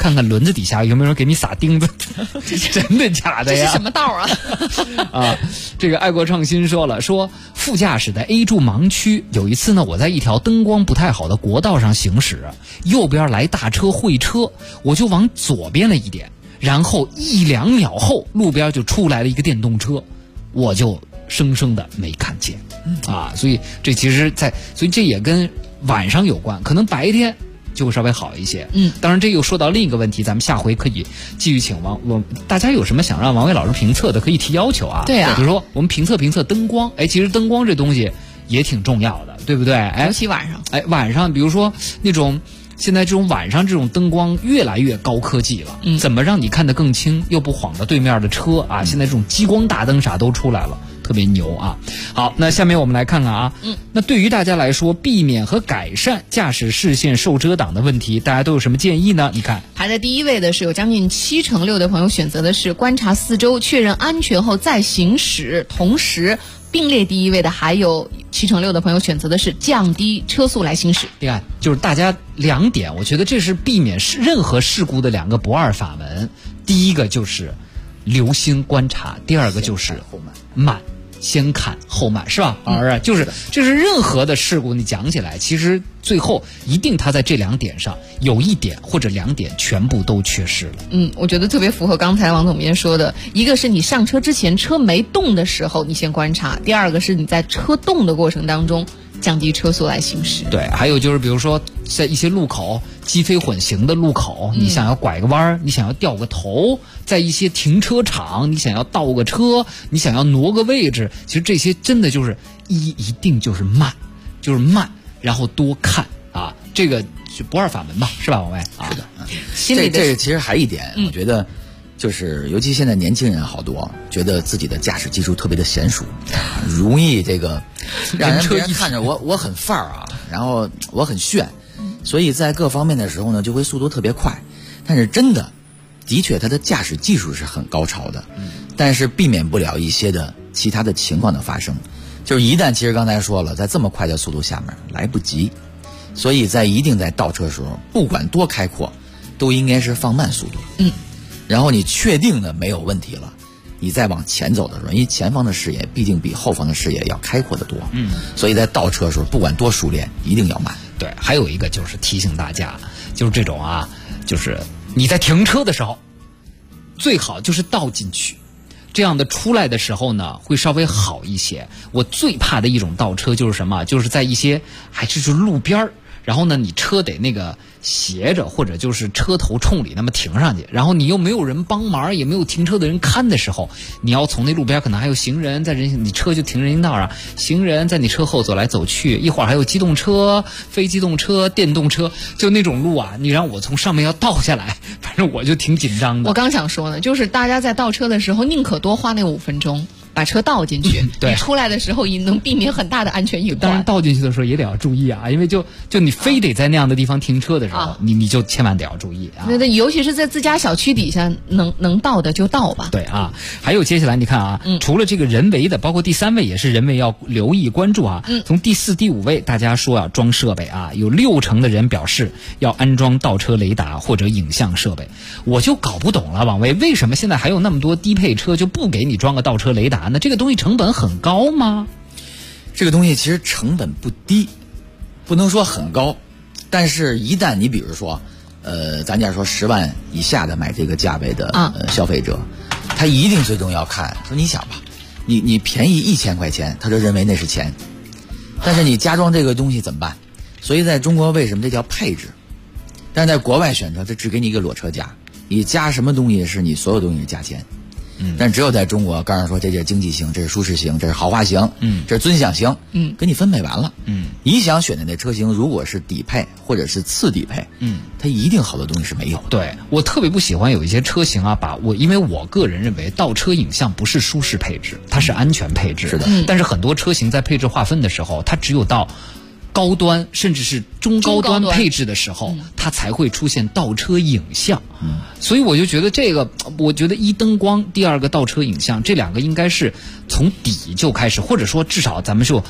看看轮子底下有没有人给你撒钉子，真的假的呀？ 这是什么道啊？ 啊，这个爱国创新说了，说副驾驶的 A 柱盲区，有一次呢，我在一条灯光不太好的国道上行驶，右边来大车会车，我就往左边了一点，然后1-2秒后，路边就出来了一个电动车，我就生生的没看见。啊，所以这其实所以这也跟晚上有关，可能白天就会稍微好一些。当然这又说到另一个问题，咱们下回可以继续请大家有什么想让王伟老师评测的，可以提要求啊。 对啊， 比如说我们评测灯光，其实灯光这东西也挺重要的，对不对？ 尤其晚上。 晚上比如说那种现在这种晚上这种灯光越来越高科技了，怎么让你看得更清又不晃到对面的车啊？现在这种激光大灯啥都出来了。特别牛啊！好，那下面我们来看看啊，那对于大家来说，避免和改善驾驶视线受遮挡的问题，大家都有什么建议呢？你看， 排在第一位的是有将近76%的朋友选择的是观察四周，确认安全后再行驶，同时并列第一位的还有76%的朋友选择的是降低车速来行驶。 你看，就是大家2点，我觉得这是避免任何事故的2个不二法门。第一个就是留心观察，第二个就是慢。先看后慢，是吧？就是任何的事故，你讲起来，其实最后一定它在这2点上有1点或者2点全部都缺失了。 我觉得特别符合刚才王总编说的，一个是你上车之前车没动的时候你先观察，第二个是你在车动的过程当中降低车速来行驶。 对，还有就是比如说在一些路口机非混行的路口，你想要拐个弯，你想要掉个头，在一些停车场你想要倒个车，你想要挪个位置，其实这些真的就是一定就是慢，然后多看啊，这个就不二法门吧，是吧，王威？ 是的，这其实还一点，我觉得就是尤其现在年轻人好多觉得自己的驾驶技术特别的娴熟，容易这个让别人看着我很范儿啊，然后我很炫，所以在各方面的时候呢就会速度特别快，但是的确他的驾驶技术是很高超的，但是避免不了一些的其他的情况的发生，就是一旦其实刚才说了，在这么快的速度下面来不及，所以一定在倒车的时候，不管多开阔，都应该是放慢速度。然后你确定的没有问题了，你再往前走的时候，因为前方的视野毕竟比后方的视野要开阔得多。所以在倒车的时候，不管多熟练，一定要慢。 对，还有一个就是提醒大家，就是这种就是你在停车的时候，最好就是倒进去。这样的出来的时候呢，会稍微好一些。我最怕的一种倒车就是什么？就是在一些就是路边，然后呢，你车得那个斜着，或者就是车头冲里那么停上去，然后你又没有人帮忙，也没有停车的人看的时候，你要从那路边可能还有行人在你车就停人行道上，行人在你车后走来走去，一会儿还有机动车、非机动车、电动车，就那种路你让我从上面要倒下来，反正我就挺紧张的。 我刚想说呢，就是大家在倒车的时候，宁可多花那5分钟。把车倒进去， 对， 你出来的时候也能避免很大的安全隐患。 当然倒进去的时候也得要注意啊，因为就你非得在那样的地方停车的时候，你就千万得要注意啊。 那尤其是在自家小区底下能倒的就倒吧。 对啊，还有接下来你看除了这个人为的，包括第3位也是人为要留意关注从第4、第5位大家说要装设备有60%的人表示要安装倒车雷达或者影像设备。我就搞不懂了，王威，为什么现在还有那么多低配车就不给你装个倒车雷达？那这个东西成本很高吗？ 这个东西其实成本不低，不能说很高，但是一旦你比如说，咱假如说10万以下的买这个价位的消费者，他一定最终要看说，你想吧，你便宜1000块钱，他就认为那是钱，但是你加装这个东西怎么办？所以在中国为什么这叫配置？但是在国外选择，这只给你一个裸车价，你加什么东西是你所有东西加钱。但只有在中国，刚才说这是经济型，这是舒适型，这是豪华型，这是尊享型，给你分配完了。你想选的那车型，如果是底配或者是次底配，它一定好多东西是没有的。 对，我特别不喜欢有一些车型因为我个人认为倒车影像不是舒适配置，它是安全配置。 是的， 但是很多车型在配置划分的时候，它只有到高端甚至是中高端配置的时候，它才会出现倒车影像。所以我就觉得我觉得一灯光，第二个倒车影像，这2个应该是从底就开始，或者说至少咱们说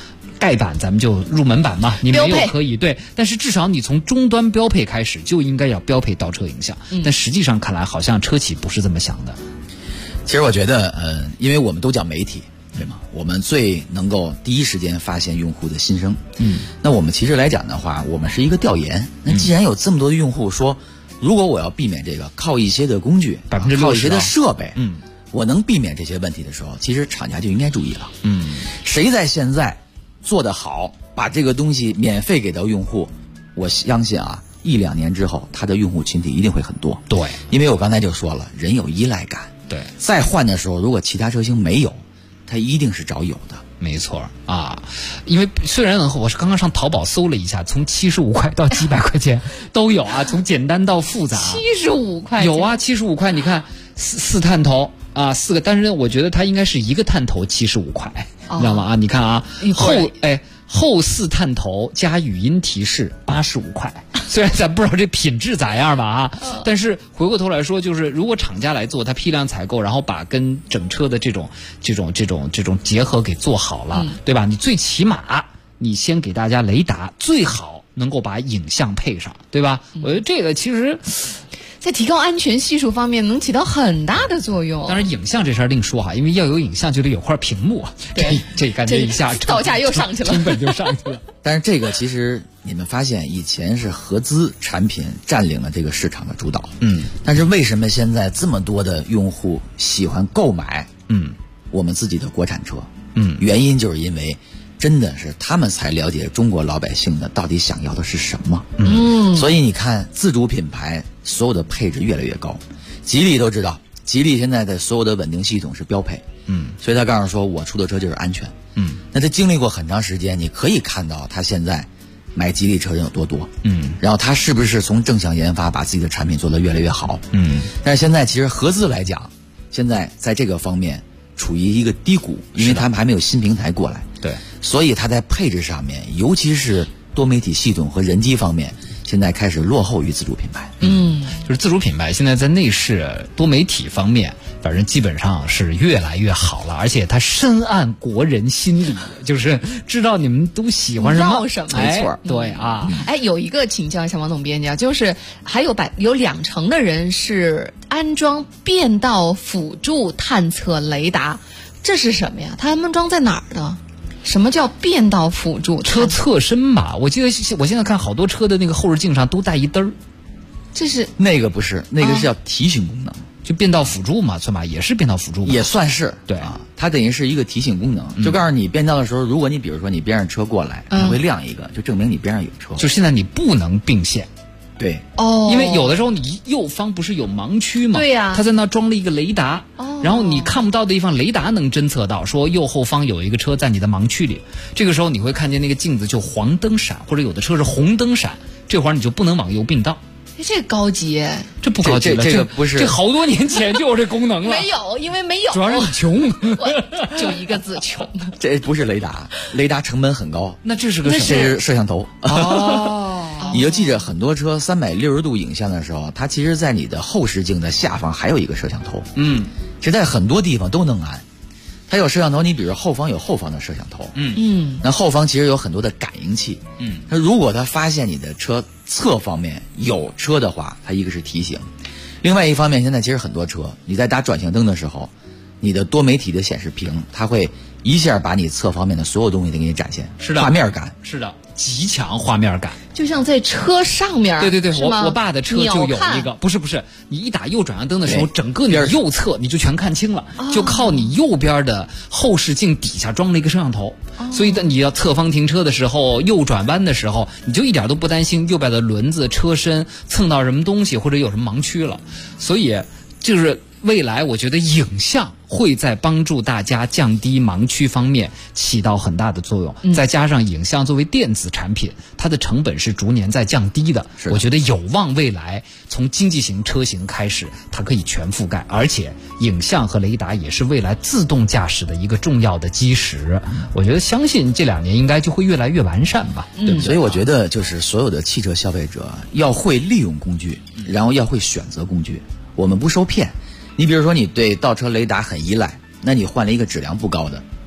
盖板咱们就入门版嘛，你没有可以对，但是至少你从终端标配开始就应该要标配倒车影像。但实际上看来好像车企不是这么想的。 其实我觉得因为我们都讲媒体，对吗？我们最能够第一时间发现用户的心声。那我们其实来讲的话，我们是一个调研。那既然有这么多的用户说，如果我要避免这个，靠一些的工具，60%靠一些的设备，我能避免这些问题的时候，其实厂家就应该注意了。谁在现在做得好，把这个东西免费给到用户，我相信啊，1-2年之后，他的用户群体一定会很多。 对， 因为我刚才就说了，人有依赖感。 对， 再换的时候，如果其他车型没有，它一定是找有的。 没错啊，因为虽然我是刚刚上淘宝搜了一下，从75块到几百块钱都有啊，从简单到复杂。 75块有啊，75块，你看四探头啊，4个，但是我觉得它应该是一个探头75块，你知道吗？啊，你看啊，后4探头加语音提示85块。虽然咱不知道这品质咋样吧啊，但是回过头来说，就是如果厂家来做，它批量采购，然后把跟整车的这种结合给做好了，对吧？你最起码你先给大家雷达，最好能够把影像配上，对吧？我觉得这个其实在提高安全系数方面能起到很大的作用。 当然影像这事儿另说哈，因为要有影像就得有块屏幕，这感觉一下造价又上去了， 成本就上去了。 但是这个其实你们发现以前是合资产品占领了这个市场的主导，但是为什么现在这么多的用户喜欢购买我们自己的国产车？原因就是因为真的是他们才了解中国老百姓的到底想要的是什么。所以你看自主品牌所有的配置越来越高，吉利都知道，吉利现在的所有的稳定系统是标配，所以他告诉说我出的车就是安全。那他经历过很长时间，你可以看到他现在买吉利车人有多多，然后他是不是从正向研发把自己的产品做得越来越好，但是现在其实合资来讲，现在在这个方面处于一个低谷，因为他们还没有新平台过来， 对， 所以他在配置上面，尤其是多媒体系统和人机方面，现在开始落后于自主品牌。 就是自主品牌现在在内饰多媒体方面，反正基本上是越来越好了，而且它深谙国人心理，就是知道你们都喜欢什么， 没错， 对啊。 有一个请教一下王总编辑，就是还有20%的人是安装变道辅助探测雷达，这是什么呀？它安装在哪儿呢？什么叫变道辅助？ 车侧身吧，我记得我现在看好多车的那个后视镜上都带一灯儿。 这是那个不是，那个是叫提醒功能， 就变道辅助嘛，算吧，也是变道辅助， 也算是对啊，它等于是一个提醒功能，就告诉你变道的时候，如果你比如说你边上车过来，它会亮一个，就证明你边上有车。 就现在你不能并线。 对因为有的时候你右方不是有盲区吗？ 对呀， 他在那装了一个雷达，然后你看不到的地方，雷达能侦测到，说右后方有一个车在你的盲区里，这个时候你会看见那个镜子就黄灯闪，或者有的车是红灯闪，这会儿你就不能往右并道。 这高级， 这不高级了， 这个不是， 这好多年前就有这功能了。 没有，因为没有， 主要是你穷， 就一个字穷。 这不是雷达，雷达成本很高。 那这是个这是摄像头。 哦， 你就记着，很多车360度影像的时候，它其实在你的后视镜的下方还有一个摄像头。其实在很多地方都能安。它有摄像头，你比如后方有后方的摄像头，那后方其实有很多的感应器，它如果它发现你的车侧方面有车的话，它一个是提醒，另外一方面，现在其实很多车你在打转向灯的时候，你的多媒体的显示屏，它会一下把你侧方面的所有东西都给你展现， 是的， 画面感， 是的，极强画面感。 就像在车上面， 对，我爸的车就有一个，不是，你一打右转向灯的时候，整个你右侧你就全看清了，就靠你右边的后视镜底下装了一个摄像头，所以你要侧方停车的时候，右转弯的时候，你就一点都不担心右边的轮子、车身蹭到什么东西或者有什么盲区了，所以就是未来我觉得影像会在帮助大家降低盲区方面起到很大的作用，再加上影像作为电子产品，它的成本是逐年在降低的，我觉得有望未来从经济型车型开始，它可以全覆盖，而且影像和雷达也是未来自动驾驶的一个重要的基石，我觉得相信这2年应该就会越来越完善吧。对， 所以我觉得就是所有的汽车消费者要会利用工具，然后要会选择工具，我们不受骗。你比如说你对倒车雷达很依赖，那你换了一个质量不高的，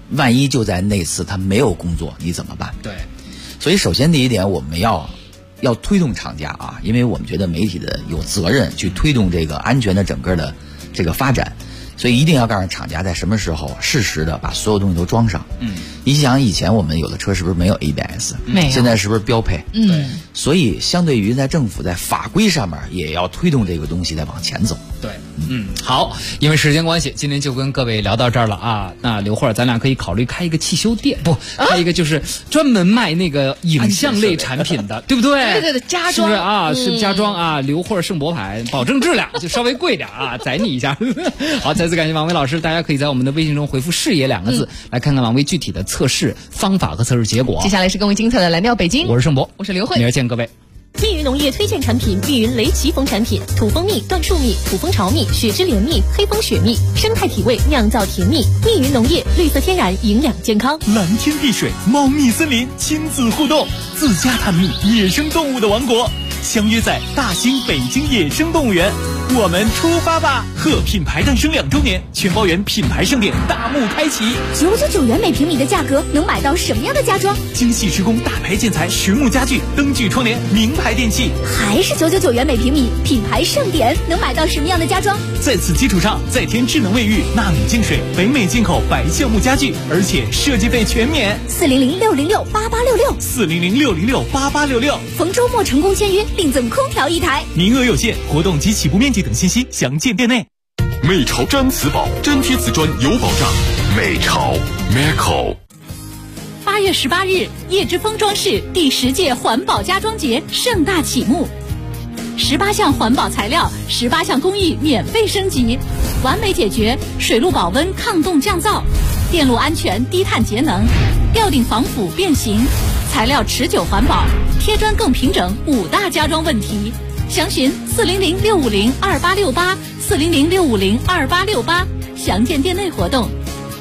万一就在那次他没有工作，你怎么办？ 对， 所以首先第一点，我们要推动厂家啊，因为我们觉得媒体的有责任去推动这个安全的整个的这个发展，所以一定要告诉厂家在什么时候适时的把所有东西都装上。你想以前我们有的车是不是没有 ABS？ 没有， 现在是不是标配？ 对， 所以相对于在政府在法规上面也要推动这个东西再往前走。 对，好，因为时间关系，今天就跟各位聊到这儿了啊。那刘慧，咱俩可以考虑开一个汽修店，开一个就是专门卖那个影像类产品的，对不对？ 对，家装是不是啊？是家装啊，刘慧圣博牌，保证质量，就稍微贵点啊，宰你一下。好，再次感谢王威老师，大家可以在我们的微信中回复"视野"2个字，来看看王威具体的测试方法和测试结果。 接下来是更为精彩的蓝调北京， 我是盛博， 我是刘慧， 明儿见各位。 密云农业推荐产品：密云雷奇蜂产品，土蜂蜜、椴树蜜、土蜂巢蜜、雪之莲蜜、黑蜂雪蜜，生态体味，酿造甜蜜。密云农业，绿色天然，营养健康。 蓝天碧水，猫蜜森林，亲子互动，自家探秘野生动物的王国，相约在大兴北京野生动物园，我们出发吧！贺品牌诞生2周年，全包园品牌盛典大幕开启 ，999元每平米的价格能买到什么样的家装？ 精细施工大牌建材，实木家具，灯具窗帘，名牌电器， 还是999元每平米，品牌盛典能买到什么样的家装？ 在此基础上再添智能卫浴、纳米净水、北美进口白橡木家具，而且设计费全免。 400-606-8866，400-606-8866，逢周末成功签约，另赠空调1台， 名额有限，活动及起步面积等信息详见店内。 美潮毡瓷宝，粘贴瓷砖有保障。美潮 Meco。 8月18日，叶之峰装饰第10届环保家装节盛大启幕，18项环保材料，18项工艺免费升级，完美解决水路保温、抗冻降噪、电路安全、低碳节能、吊顶防腐变形、材料持久环保、贴砖更平整5大家装问题。详询400-650-2868，400-650-2868，详见店内活动。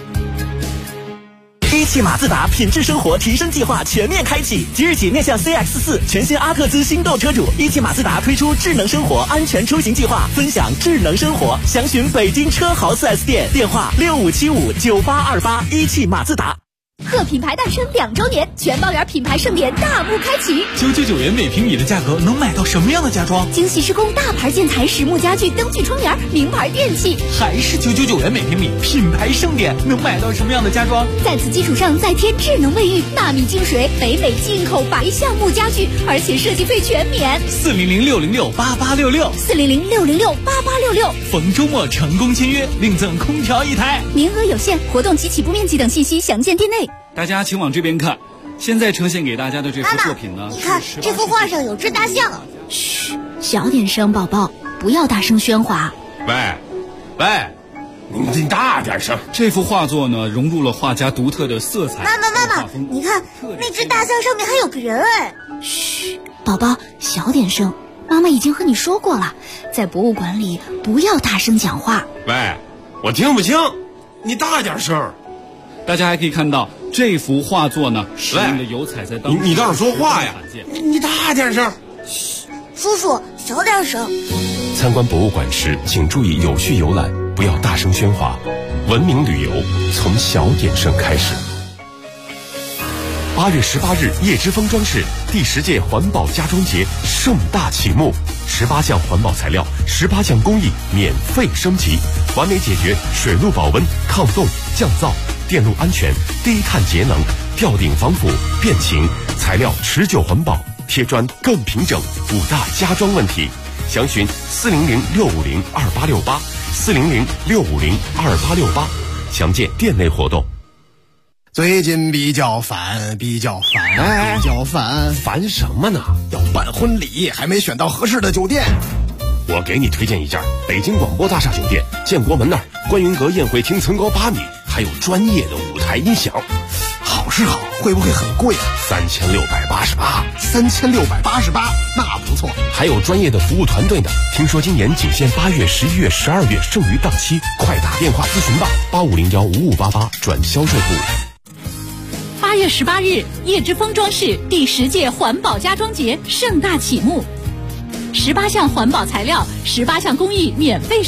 一汽马自达品质生活提升计划全面开启，即日起面向 CX-4 全新阿特兹新购车主，一汽马自达推出智能生活安全出行计划，分享智能生活。详询北京车豪 4S 店，电话65759828。一汽马自达。 贺品牌诞生2周年，全包园品牌盛典大幕开启 ，999元每平米的价格能买到什么样的家装？ 精细施工大牌建材，实木家具，灯具窗帘，名牌电器， 还是999元每平米，品牌盛典能买到什么样的家装？ 在此基础上再添智能卫浴、纳米净水、北美进口白橡木家具，而且设计费全免。 400-606-8866，400-606-8866，逢周末成功签约，另赠空调1台， 名额有限，活动及起步面积等信息详见店内。 大家请往这边看，现在呈现给大家的这幅作品呢， 你看这幅画上有只大象。嘘，小点声，宝宝，不要大声喧哗。 喂，你大点声。 这幅画作呢，融入了画家独特的色彩。 妈妈，你看那只大象上面还有个人哎。嘘，宝宝，小点声。妈妈已经和你说过了，在博物馆里不要大声讲话。 喂，我听不清，你大点声。 大家还可以看到这幅画作呢，使用的油彩在当中。 你倒是说话呀！你大点声。 嘘，叔叔，小点声。 参观博物馆时，请注意有序游览，不要大声喧哗。文明旅游从小点声开始。8月18日，叶之峰装饰第10届环保家装节盛大启幕，18项环保材料，18项工艺免费升级，完美解决水路保温、抗冻、降噪、电路安全、低碳节能、吊顶防腐、变形，材料持久环保，贴砖更平整5大家装问题。详询400-650-2868，400-650-2868，详见店内活动。 最近比较烦， 烦什么呢？ 要办婚礼，还没选到合适的酒店。 我给你推荐一家北京广播大厦酒店，建国门那儿，观云阁宴会厅层高8米，还有专业的舞台音响。 好是好，会不会很贵啊？3688，那不错。 还有专业的服务团队呢。听说今年仅限8月、11月、12月，剩余档期，快打电话咨询吧，8501-5588转销售部。 8月18日，叶之峰装饰第10届环保家装节盛大启幕，18项环保材料，18项工艺免费